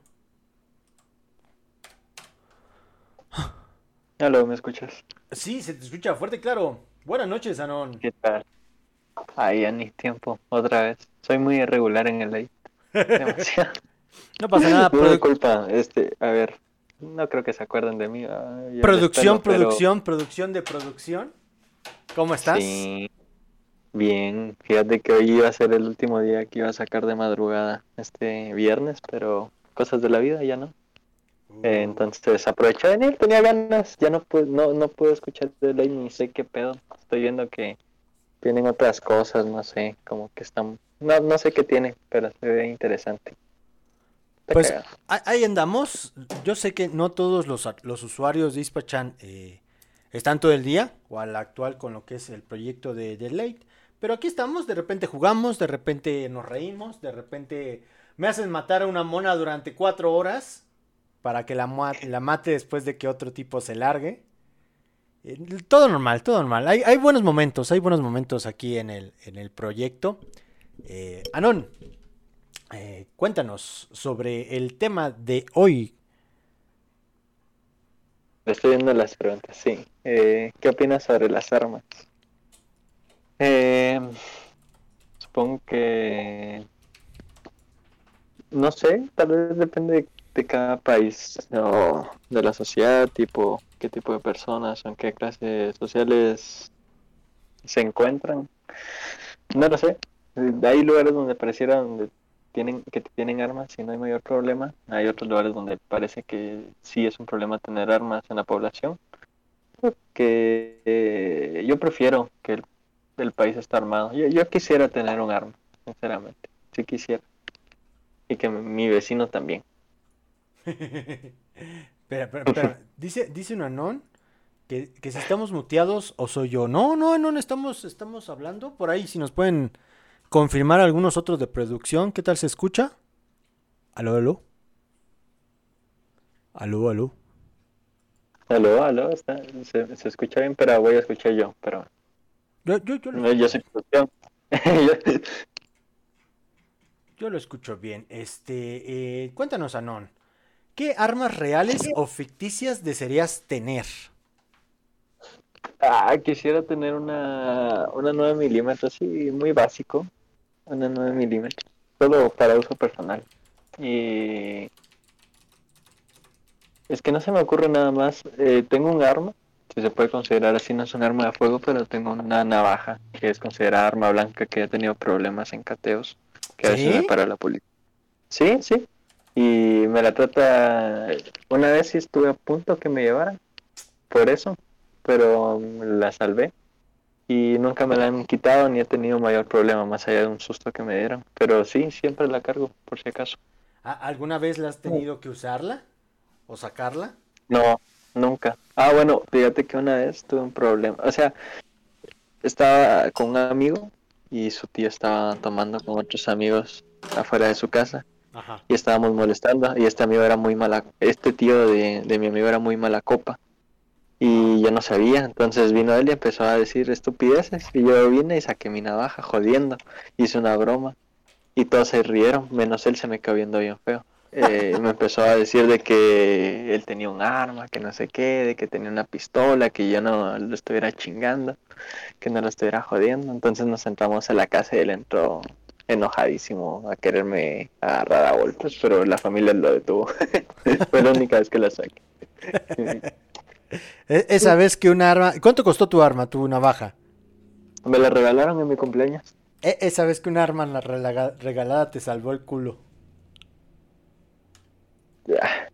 Aló, ¿me escuchas? Sí, se te escucha fuerte y claro. Buenas noches, Anon. ¿Qué tal? Ay, ya ni tiempo, otra vez. Soy muy irregular en el late. Demasiado. No pasa nada. No, produ- disculpa, este, a ver, no creo que se acuerden de mí. ah, ya producción, les pelo, pero producción, producción de producción. ¿Cómo estás? Sí, bien. Fíjate que hoy iba a ser el último día que iba a sacar de madrugada este viernes, pero cosas de la vida ya no. Eh, entonces aproveché de venir, tenía ganas, ya no pude, no, no puedo escuchar de ley ni sé qué pedo. Estoy viendo que tienen otras cosas, no sé, como que están, no, no sé qué tiene, pero se ve interesante. Está Pues cagado. a- ahí andamos. Yo sé que no todos los, a- los usuarios de Ispachan eh, están todo el día, o al actual con lo que es el proyecto de, de Late. Pero aquí estamos, de repente jugamos, de repente nos reímos, de repente me hacen matar a una mona durante cuatro horas para que la, mua- la mate después de que otro tipo se largue. Eh, todo normal, todo normal. Hay, hay buenos momentos, hay buenos momentos aquí en el, en el proyecto. Eh, Anon, eh, cuéntanos sobre el tema de hoy. Estoy viendo las preguntas, sí. Eh, ¿qué opinas sobre las armas? Eh, supongo que, no sé, tal vez depende de, de cada país o de la sociedad, tipo, qué tipo de personas o en qué clases sociales se encuentran. No lo sé. Hay lugares donde pareciera donde tienen que tienen armas y no hay mayor problema. Hay otros lugares donde parece que sí es un problema tener armas en la población. Que eh, yo prefiero que el, el país esté armado. Yo, yo quisiera tener un arma, sinceramente. Sí quisiera. Y que mi, mi vecino también. Espera, espera, espera. Dice, dice un Anon que, que si estamos muteados o soy yo. No, no, no, estamos, estamos hablando. Por ahí, si nos pueden confirmar algunos otros de producción. ¿Qué tal se escucha? Aló, aló. Aló, aló. Aló, aló, está, se, se escucha bien, pero voy a escuchar yo. Pero Yo, yo, yo, lo, no, yo soy producción. Yo- yo lo escucho bien. Este, eh, cuéntanos, Anon. ¿Qué armas reales o ficticias desearías tener? Ah, quisiera tener una, una nueve milímetros, sí, muy básico. Una nueve milímetros. Solo para uso personal. Y Es que no se me ocurre nada más. Eh, tengo un arma, si se puede considerar así, no es un arma de fuego, pero tengo una navaja, que es considerada arma blanca, que he tenido problemas en cateos, que a veces me ¿Sí? para la policía. Sí, sí. Y me la trata. Una vez sí estuve a punto que me llevaran, por eso, pero la salvé. Y nunca me la han quitado ni he tenido mayor problema, más allá de un susto que me dieron. Pero sí, siempre la cargo, por si acaso. ¿A- ¿Alguna vez la has tenido que usarla? ¿O sacarla? No, nunca. Ah, bueno, fíjate que una vez tuve un problema. O sea, estaba con un amigo y su tío estaba tomando con otros amigos afuera de su casa Ajá. y estábamos molestando y este amigo era muy mala, este tío de, de mi amigo era muy mala copa y yo no sabía, entonces vino él y empezó a decir estupideces y yo vine y saqué mi navaja jodiendo, hice una broma y todos se rieron, menos él se me quedó viendo bien feo. Eh, me empezó a decir de que él tenía un arma, que no sé qué, de que tenía una pistola, que yo no lo estuviera chingando, que no lo estuviera jodiendo. Entonces nos entramos a la casa y él entró enojadísimo a quererme agarrar a golpes, pero la familia lo detuvo. Fue la única vez que la saqué. E- esa vez que un arma... ¿Cuánto costó tu arma, tu navaja? Me la regalaron en mi cumpleaños. E- esa vez que un arma en la relaga- regalada te salvó el culo. Ah,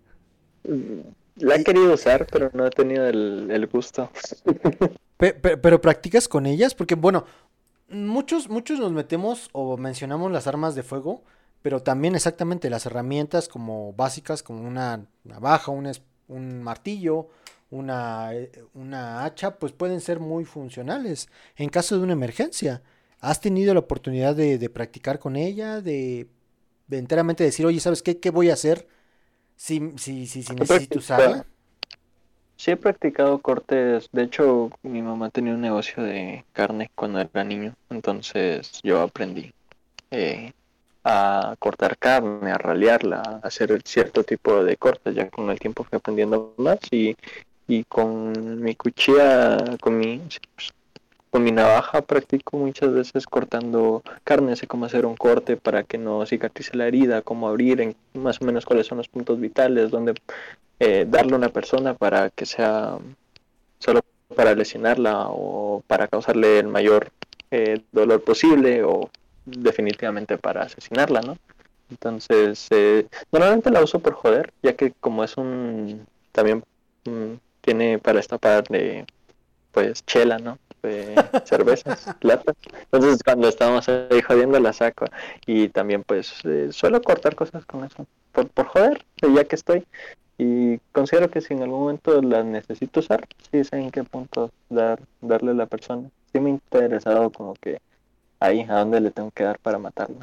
La he Y- querido usar, pero no he tenido el, el gusto. pe- pe- pero practicas con ellas, porque bueno, muchos, muchos nos metemos o mencionamos las armas de fuego, pero también exactamente las herramientas como básicas, como una navaja, un, es- un martillo, una, eh, una hacha, pues pueden ser muy funcionales en caso de una emergencia. ¿Has tenido la oportunidad de, de practicar con ella, de, de enteramente decir, oye, ¿sabes qué? ¿Qué voy a hacer si, si, si, si He necesito practicado, usarla? sí he practicado cortes. De hecho, mi mamá tenía un negocio de carne cuando era niño. Entonces yo aprendí eh, a cortar carne, a ralearla, a hacer cierto tipo de cortes. Ya con el tiempo fui aprendiendo más y, y con mi cuchilla, con mi, sí, pues, con mi navaja practico muchas veces cortando carne. Sé cómo hacer un corte para que no cicatrice la herida, cómo abrir, en, más o menos cuáles son los puntos vitales, dónde eh, darle a una persona para que sea solo para lesionarla o para causarle el mayor eh, dolor posible o definitivamente para asesinarla, ¿no? Entonces, eh, normalmente la uso por joder, ya que como es un, también mm, tiene para destapar de, pues, chela, ¿no? De cervezas, latas. Entonces, cuando estamos ahí jodiendo, la saco. Y también, pues, eh, suelo cortar cosas con eso, por, por joder, ya que estoy. Y considero que si en algún momento las necesito usar, sí sé en qué punto dar, darle a la persona. Sí me ha interesado como que ahí, a dónde le tengo que dar para matarla.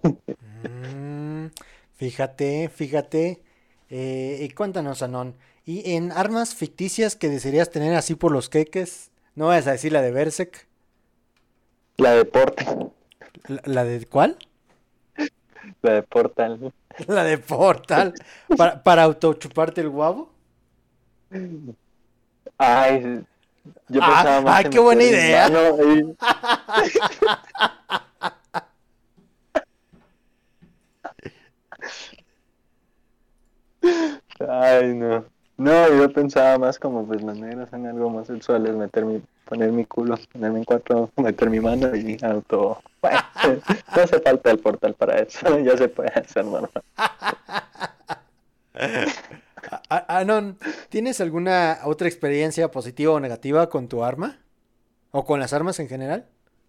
Mm, fíjate, fíjate. Eh, y cuéntanos, Anon. ¿Y en armas ficticias que desearías tener así por los queques? No vayas a decir la de Berserk. La de Porta, ¿La, la de cuál? la de Portal. La de Portal. ¿Para, para autochuparte el guavo? Ay, yo Ah, pensaba más ¡ay, en qué buena meter mi idea! mano y... Ay, no. No, yo pensaba más como pues las negras son algo más sexuales, meter mi, poner mi culo, ponerme en cuatro, meter mi mano y auto. Bueno, no hace falta el portal para eso, ya se puede hacer normal. A- a- Anon, ¿tienes alguna otra experiencia positiva o negativa con tu arma? ¿O con las armas en general?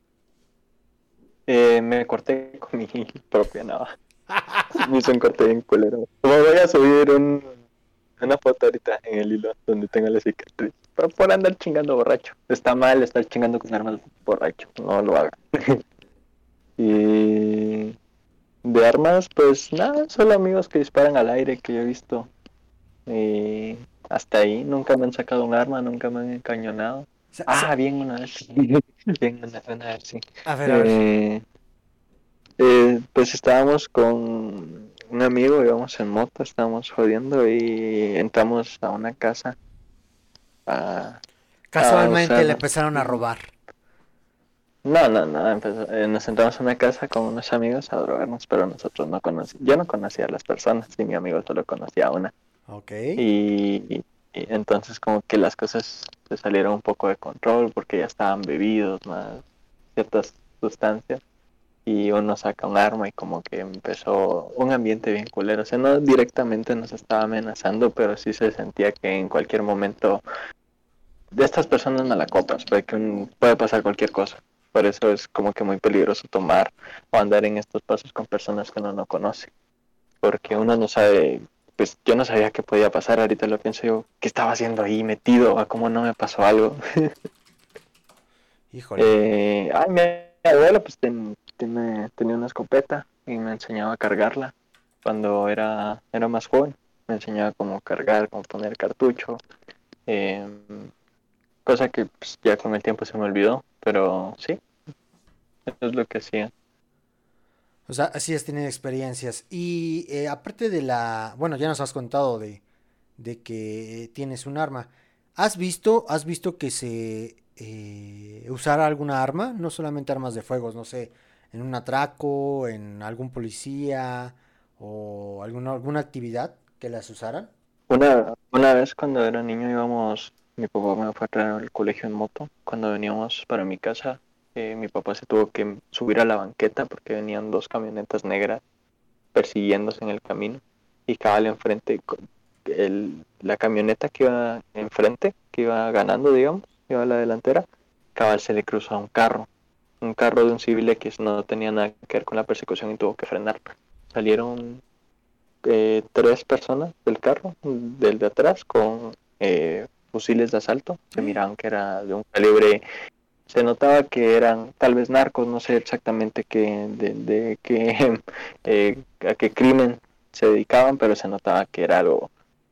Eh, me corté con mi propia navaja. Me hizo un corte bien culero. Como voy a subir un, una foto ahorita en el hilo donde tengo la cicatriz. Por, por andar chingando borracho. Está mal estar chingando con armas borracho. No lo hagan. Y de armas, pues nada, solo amigos que disparan al aire que yo he visto. Y hasta ahí, nunca me han sacado un arma, nunca me han encañonado. Sa- Ah, sa- bien una vez. Bien una, una vez, sí. A ver, a ver. Eh, eh, pues estábamos con un amigo, íbamos en moto, estábamos jodiendo y entramos a una casa a, a Casualmente le usar... empezaron a robar. No, no, no, empezó- eh, nos entramos a una casa con unos amigos a drogarnos, pero nosotros no conocíamos, yo no conocía a las personas y mi amigo solo conocía a una. Ok. Y, y entonces como que las cosas se salieron un poco de control porque ya estaban bebidos más ciertas sustancias y uno saca un arma y como que empezó un ambiente bien culero. O sea, no directamente nos estaba amenazando, pero sí se sentía que en cualquier momento de estas personas no la copas, puede, que un, puede pasar cualquier cosa. Por eso es como que muy peligroso tomar o andar en estos pasos con personas que uno no conoce. Porque uno no sabe, pues yo no sabía qué podía pasar, ahorita lo pienso yo, ¿qué estaba haciendo ahí metido? ¿A cómo no me pasó algo? Híjole. eh, ay, mi abuelo pues ten, tiene, tenía una escopeta y me enseñaba a cargarla cuando era, era más joven. Me enseñaba cómo cargar, cómo poner cartucho, eh, cosa que pues, ya con el tiempo se me olvidó, pero sí, eso es lo que hacía. O sea, así has tenido experiencias. Y eh, aparte de la... Bueno, ya nos has contado de, de que tienes un arma. ¿Has visto, has visto que se eh, usara alguna arma? No solamente armas de fuegos, no sé, en un atraco, en algún policía o alguna, alguna actividad que las usaran. Una, una vez cuando era niño íbamos, mi papá me fue a traer al colegio en moto, cuando veníamos para mi casa, eh, mi papá se tuvo que subir a la banqueta porque venían dos camionetas negras persiguiéndose en el camino y cabal enfrente, el, la camioneta que iba enfrente, que iba ganando, digamos, iba a la delantera, cabal se le cruzó a un carro, un carro de un civil X, no tenía nada que ver con la persecución y tuvo que frenar. Salieron eh, tres personas del carro, del de atrás, con eh, fusiles de asalto. Se miraban que era de un calibre, se notaba que eran tal vez narcos, no sé exactamente qué, de, de qué, eh, a qué crimen se dedicaban, pero se notaba que era algo,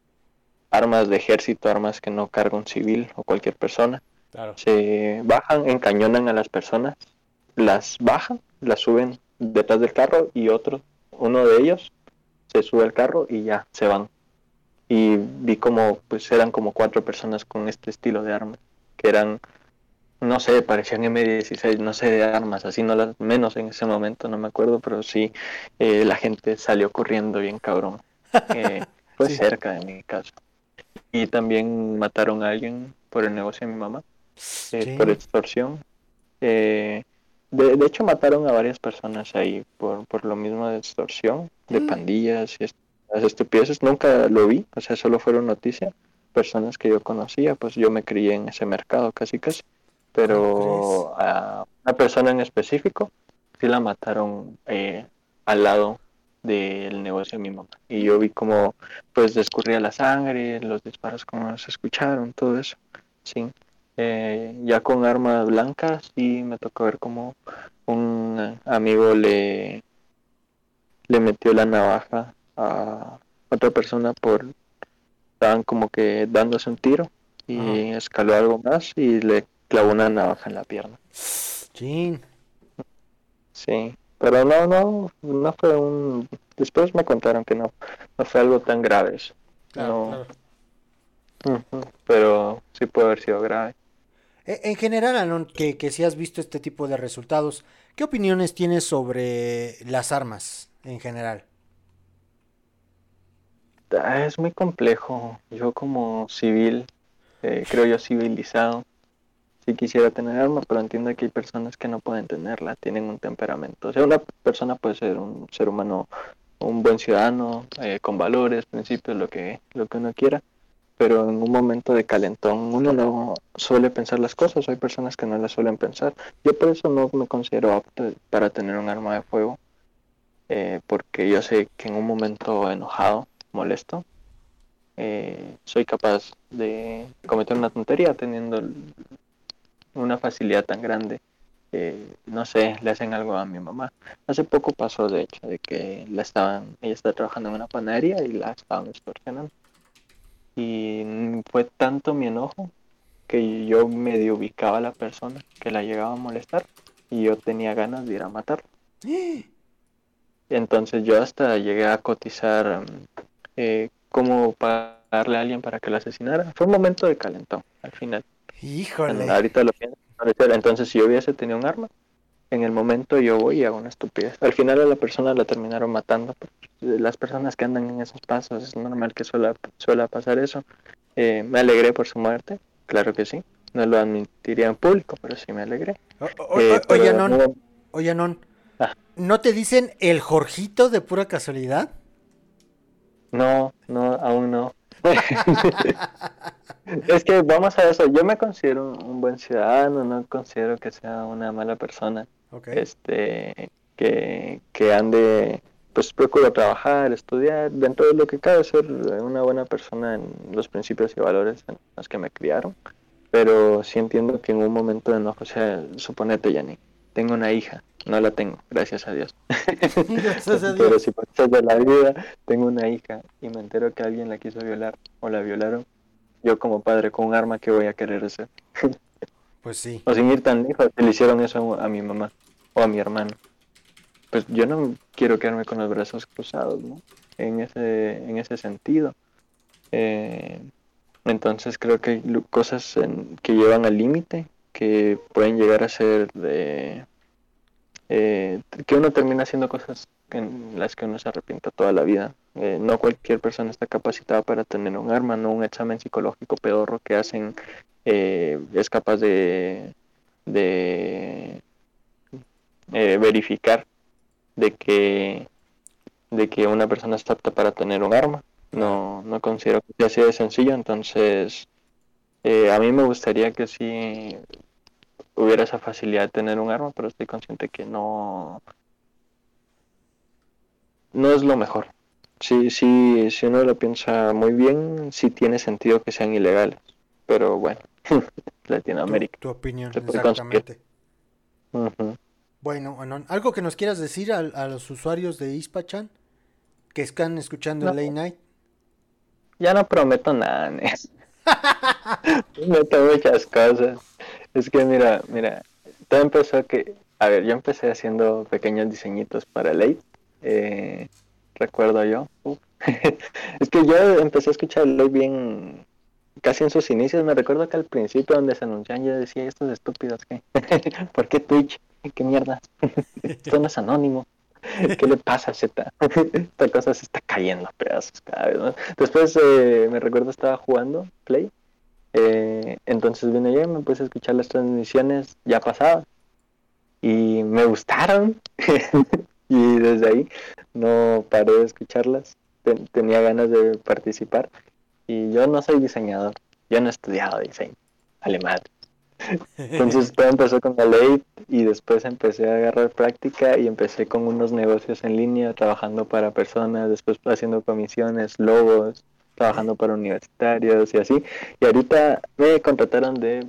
armas de ejército, armas que no carga un civil o cualquier persona. Claro. Se bajan, encañonan a las personas, las bajan, las suben detrás del carro y otro, uno de ellos se sube al carro y ya se van. Y vi como, pues eran como cuatro personas con este estilo de armas, que eran, no sé, parecían eme dieciséis, no sé de armas, así no las, menos en ese momento, no me acuerdo, pero sí, eh, la gente salió corriendo bien cabrón. Eh, fue Sí. cerca de mi casa. Y también mataron a alguien por el negocio de mi mamá, eh, por Chin. extorsión. Eh, de, de hecho, mataron a varias personas ahí por, por lo mismo de extorsión, de pandillas y est- las estupideces. Nunca lo vi, o sea, solo fueron noticias. Personas que yo conocía, pues yo me crié en ese mercado casi casi. ¿Cómo crees? Pero a una persona en específico sí la mataron eh, al lado del negocio de mi mamá. Y yo vi como pues escurría la sangre, los disparos como se escucharon, todo eso. Sí. Eh, ya con armas blancas y me tocó ver como un amigo le, le metió la navaja a otra persona por, estaban como que dándose un tiro Ajá. y escaló algo más y le clavó una navaja en la pierna. Chin. Sí, pero no, no, no fue un, después me contaron que no, no fue algo tan grave eso. Claro, No, claro. ujú, pero sí puede haber sido grave. E- En general, Alon, que, que si has visto este tipo de resultados, ¿qué opiniones tienes sobre las armas en general? Ah, es muy complejo. Yo como civil, eh, creo yo civilizado, sí quisiera tener arma, pero entiendo que hay personas que no pueden tenerla, tienen un temperamento. O sea, una persona puede ser un ser humano, un buen ciudadano, eh, con valores, principios, lo que, lo que uno quiera, pero en un momento de calentón uno no suele pensar las cosas, hay personas que no las suelen pensar. Yo por eso no me considero apto para tener un arma de fuego, eh, porque yo sé que en un momento enojado, molesto, eh, soy capaz de cometer una tontería teniendo una facilidad tan grande. Eh, no sé, le hacen algo a mi mamá. Hace poco pasó, de hecho, de que la estaban, ella está trabajando en una panadería y la estaban extorsionando. Y mm, fue tanto mi enojo que yo medio ubicaba a la persona que la llegaba a molestar y yo tenía ganas de ir a matarla. Entonces yo hasta llegué a cotizar mm, eh, cómo pagarle a alguien para que la asesinara. Fue un momento de calentón al final. En- Híjole. ahorita lo pienso. Entonces si yo hubiese tenido un arma, en el momento yo voy y hago una estupidez. Al final a la persona la terminaron matando. Las personas que andan en esos pasos, es normal que suela, suela pasar eso. Eh, me alegré por su muerte, claro que sí. No lo admitiría en público, pero sí me alegré. O- o- Eh, o- pero Oye, Anon, no- oye, Anon, Ah. ¿no te dicen el Jorgito de pura casualidad? No, no, aún no. Es que vamos a eso, yo me considero un buen ciudadano, no considero que sea una mala persona, Ok. este, que, que ande, pues procuro trabajar, estudiar, dentro de lo que cabe ser una buena persona en los principios y valores en los que me criaron, pero sí entiendo que en un momento de enojo, o sea, suponete, Yanni, tengo una hija, no la tengo, gracias a Dios. Gracias a Pero Dios. si por cosas de la vida tengo una hija y me entero que alguien la quiso violar o la violaron, yo como padre con un arma, ¿qué voy a querer hacer? Pues sí. O sin ir tan lejos, si le hicieron eso a mi mamá o a mi hermano. Pues yo no quiero quedarme con los brazos cruzados, ¿no? En ese, en ese sentido. Eh, entonces creo que hay lu- cosas en- que llevan al límite, que pueden llegar a ser de... eh, que uno termina haciendo cosas en las que uno se arrepienta toda la vida. Eh, no cualquier persona está capacitada para tener un arma, no un examen psicológico pedorro que hacen eh, es capaz de, de eh, verificar de que de que una persona está apta para tener un arma. No, no considero que sea así de sencillo, entonces eh, a mí me gustaría que sí hubiera esa facilidad de tener un arma, pero estoy consciente que no no es lo mejor. Sí, sí, si uno lo piensa muy bien, sí tiene sentido que sean ilegales, pero bueno, Tu, Latinoamérica tu opinión, se puede conseguir. exactamente. Ujú. Bueno, Anon, ¿algo que nos quieras decir a, a los usuarios de Ispachan que están escuchando No. Late Night? Ya no prometo nada, Nes. Prometo muchas cosas. Es que mira, mira, todo empezó que, a ver, yo empecé haciendo pequeños diseñitos para Late, eh, recuerdo yo. Uf. Es que yo empecé a escuchar Late bien, casi en sus inicios. Me recuerdo que al principio donde se anunciaban yo decía, estos estúpidos, ¿qué? ¿Por qué Twitch? ¿Qué mierda? Esto no es anónimo. ¿Qué le pasa a Z? Esta cosa se está cayendo a pedazos cada vez más. Después eh, me recuerdo estaba jugando Play. Eh, entonces vine yo y me puse a escuchar las transmisiones ya pasadas. Y me gustaron. Y desde ahí no paré de escucharlas. Ten- tenía ganas de participar. Y yo no soy diseñador. Yo no he estudiado diseño. Alemán. Entonces todo empezó con la ley y después empecé a agarrar práctica y empecé con unos negocios en línea, trabajando para personas, después haciendo comisiones, logos, trabajando para universitarios y así. Y ahorita me contrataron de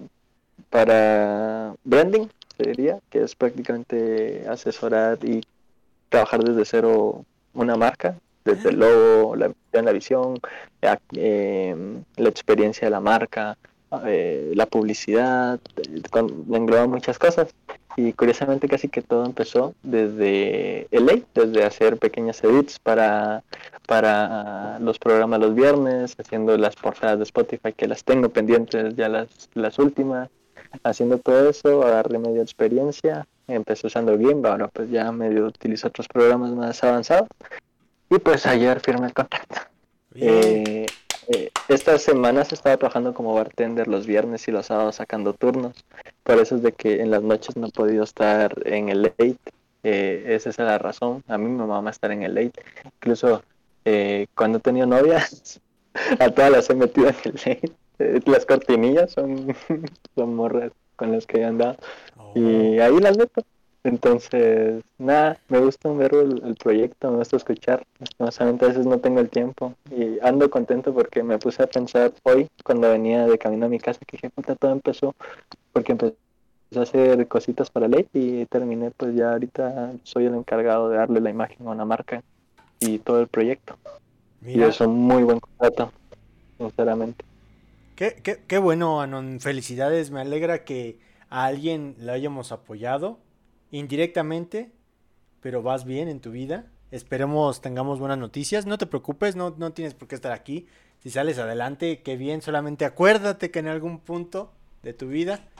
para branding, se diría, que es prácticamente asesorar y trabajar desde cero una marca, desde el logo, la, la visión, la, eh, la experiencia de la marca, eh, la publicidad, eh, con, engloba muchas cosas. Y curiosamente casi que todo empezó desde L A, desde hacer pequeñas edits para, para los programas los viernes, haciendo las portadas de Spotify que las tengo pendientes ya las, las últimas, haciendo todo eso, agarré medio experiencia, empecé usando Gimp, ahora pues ya medio utilizo otros programas más avanzados y pues ayer firmé el contrato. Eh, eh, estas semanas estaba trabajando como bartender los viernes y los sábados sacando turnos, por eso es de que en las noches no he podido estar en el late, eh, esa es la razón, a mí me mama estar en el late, incluso eh, cuando he tenido novias, a todas las he metido en el late. Las cortinillas son, son morras con las que he andado. Oh. Y ahí las meto. Entonces, nada, me gusta ver el, el proyecto, me gusta escuchar. Lastimosamente a veces no tengo el tiempo. Y ando contento porque me puse a pensar hoy, cuando venía de camino a mi casa, que dije, puta, todo empezó porque empecé a hacer cositas para ley y terminé, pues ya ahorita soy el encargado de darle la imagen a una marca y todo el proyecto. Mira, Y es un muy buen contrato, sinceramente. qué, qué, qué bueno, Anon. Felicidades. Me alegra que a alguien le hayamos apoyado indirectamente, pero vas bien en tu vida. Esperemos tengamos buenas noticias. No te preocupes, no, no tienes por qué estar aquí. Si sales adelante, qué bien. Solamente acuérdate que en algún punto de tu vida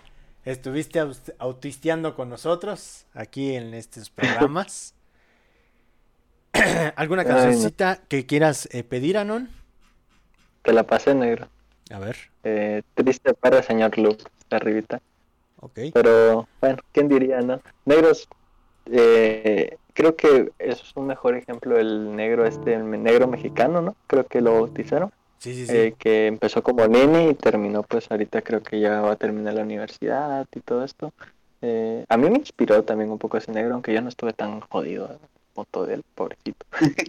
estuviste aust- autisteando con nosotros aquí en estos programas. ¿Alguna Ay, no. cancioncita que quieras eh, pedir, Anon? Te la pasé, negro. A ver, Eh, triste para señor Luke, de arribita. ok. Pero, bueno, ¿quién diría, no? Negros, eh, creo que eso es un mejor ejemplo el negro este, el negro mexicano, ¿no? Creo que lo bautizaron. Sí, sí, sí. eh, que empezó como nene y terminó, pues ahorita creo que ya va a terminar la universidad y todo esto. Eh, a mí me inspiró también un poco ese negro, aunque yo no estuve tan jodido como todo él, pobrecito.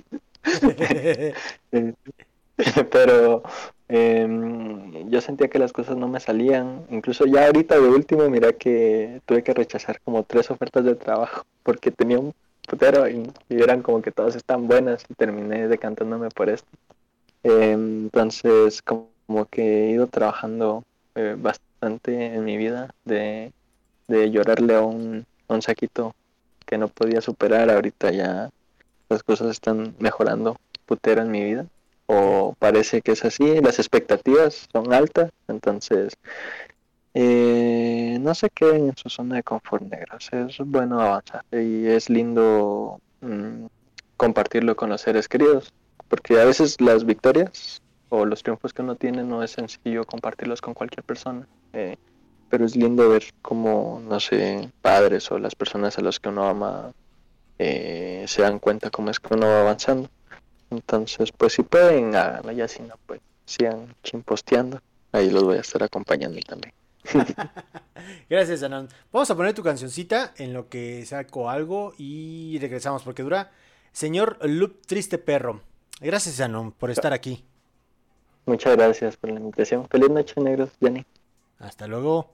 Eh, Pero em, yo sentía que las cosas no me salían. Incluso ya ahorita de último, mira que tuve que rechazar como tres ofertas de trabajo porque tenía un putero y, y eran como que todas están buenas y terminé decantándome por esto. Em, entonces como, como que he ido trabajando eh, bastante en mi vida de, de llorarle a un, a un saquito que no podía superar. Ahorita ya las cosas están mejorando putero en mi vida. O parece que es así, las expectativas son altas, entonces eh, no se queden en su zona de confort, negros. Es bueno avanzar y es lindo mm, compartirlo con los seres queridos, porque a veces las victorias o los triunfos que uno tiene no es sencillo compartirlos con cualquier persona, eh, pero es lindo ver cómo, no sé, padres o las personas a las que uno ama eh, se dan cuenta cómo es que uno va avanzando. Entonces, pues si pueden, háganlo, ya si no, pues sigan chimposteando. Ahí los voy a estar acompañando también. Gracias, Anon. Vamos a poner tu cancioncita en lo que saco algo y regresamos porque dura. Señor Loop Triste Perro. Gracias, Anon, por estar aquí. Muchas gracias por la invitación. Feliz noche, negros, Jenny. Hasta luego.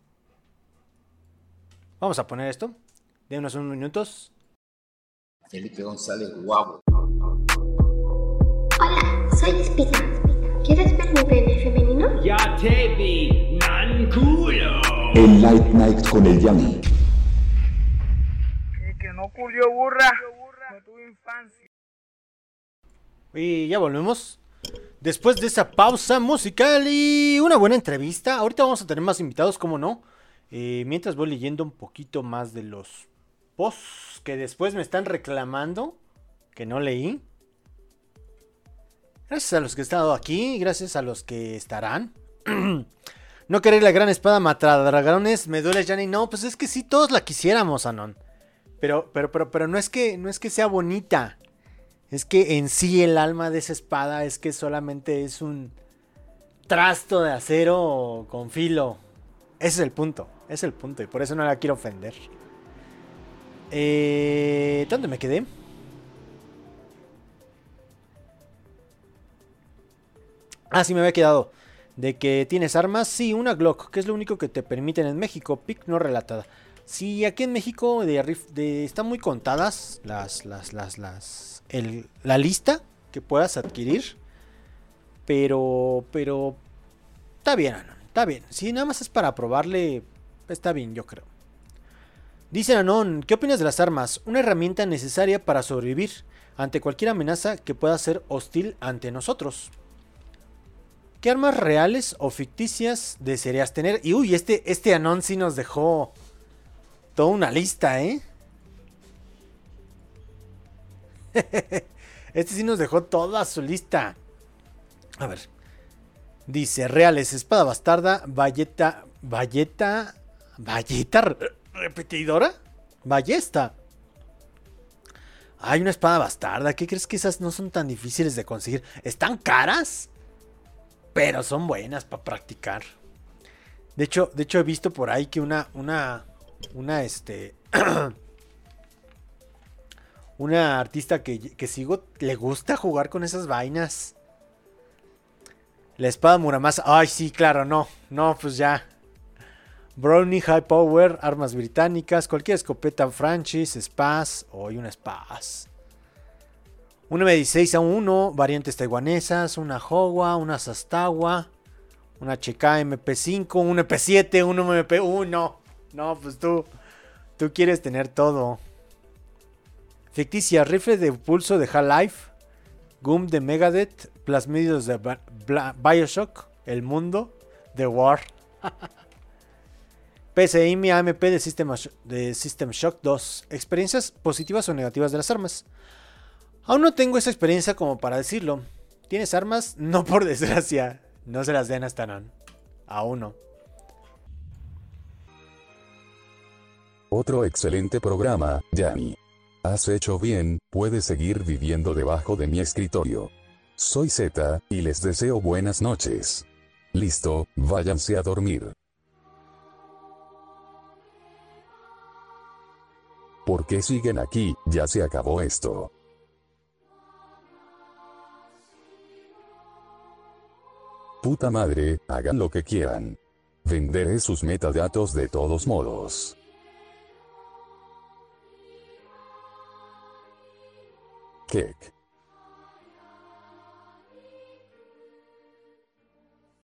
Vamos a poner esto. Denos unos minutos. Felipe González, guapo. Hola, soy Espina. ¿Quieres ver mi pene femenino? Ya te vi, man culo. El Light Night con el Yanni. Y que no culió burra, no tuvo infancia. Y ya volvemos. Después de esa pausa musical y una buena entrevista. Ahorita vamos a tener más invitados, ¿cómo no? Eh, mientras voy leyendo un poquito más de los posts que después me están reclamando que no leí. Gracias a los que han estado aquí, gracias a los que estarán. No querer la gran espada matadragones, me duele, Yanni. No, pues es que sí, todos la quisiéramos, Anon. Pero, pero, pero, pero no es que, no es que sea bonita. Es que en sí el alma de esa espada es que solamente es un trasto de acero con filo. Ese es el punto, ese es el punto. Y por eso no la quiero ofender. Eh, ¿Dónde me quedé? Ah, sí me había quedado. De que tienes armas. Sí, una Glock, que es lo único que te permiten en México. Pic no relatada. Sí, aquí en México de, de, están muy contadas las, las, las, las, el, la lista que puedas adquirir. Pero, pero, está bien, Anon, está bien. Si nada más es para probarle, está bien, yo creo. Dice Anon, ¿qué opinas de las armas? Una herramienta necesaria para sobrevivir ante cualquier amenaza que pueda ser hostil ante nosotros. ¿Qué armas reales o ficticias desearías tener? Y uy, este, este Anon sí nos dejó toda una lista, ¿eh? Este sí nos dejó toda su lista. A ver. Dice, reales, espada bastarda, valleta, valleta, valleta re- repetidora, ballesta. Hay una espada bastarda, ¿qué crees que esas no son tan difíciles de conseguir? ¿Están caras? Pero son buenas para practicar. De hecho, de hecho he visto por ahí que una, una, una, este, una artista que, que sigo le gusta jugar con esas vainas. La espada Muramasa. Ay, sí, claro, no. No, pues ya. Brownie, High Power, armas británicas, cualquier escopeta franchise, Spaz. Hoy una Spaz. Una M dieciséis a uno, variantes taiwanesas, una Howa, una Sastawa, una H K M P cinco, un M P siete, un M P uno. No, pues tú, tú quieres tener todo. Ficticia, rifle de pulso de Half-Life, Gum de Megadeth, plasmidios de Ba- Bla- Bioshock, El Mundo, The War. P S I M A M P de System, de System Shock dos. Experiencias positivas o negativas de las armas. Aún no tengo esa experiencia como para decirlo. ¿Tienes armas? No, por desgracia. No se las den a Stanon. Aún no. Otro excelente programa, Yanni. Has hecho bien, puedes seguir viviendo debajo de mi escritorio. Soy Z, y les deseo buenas noches. Listo, váyanse a dormir. ¿Por qué siguen aquí? Ya se acabó esto. Puta madre, hagan lo que quieran. Venderé sus metadatos de todos modos. Kek.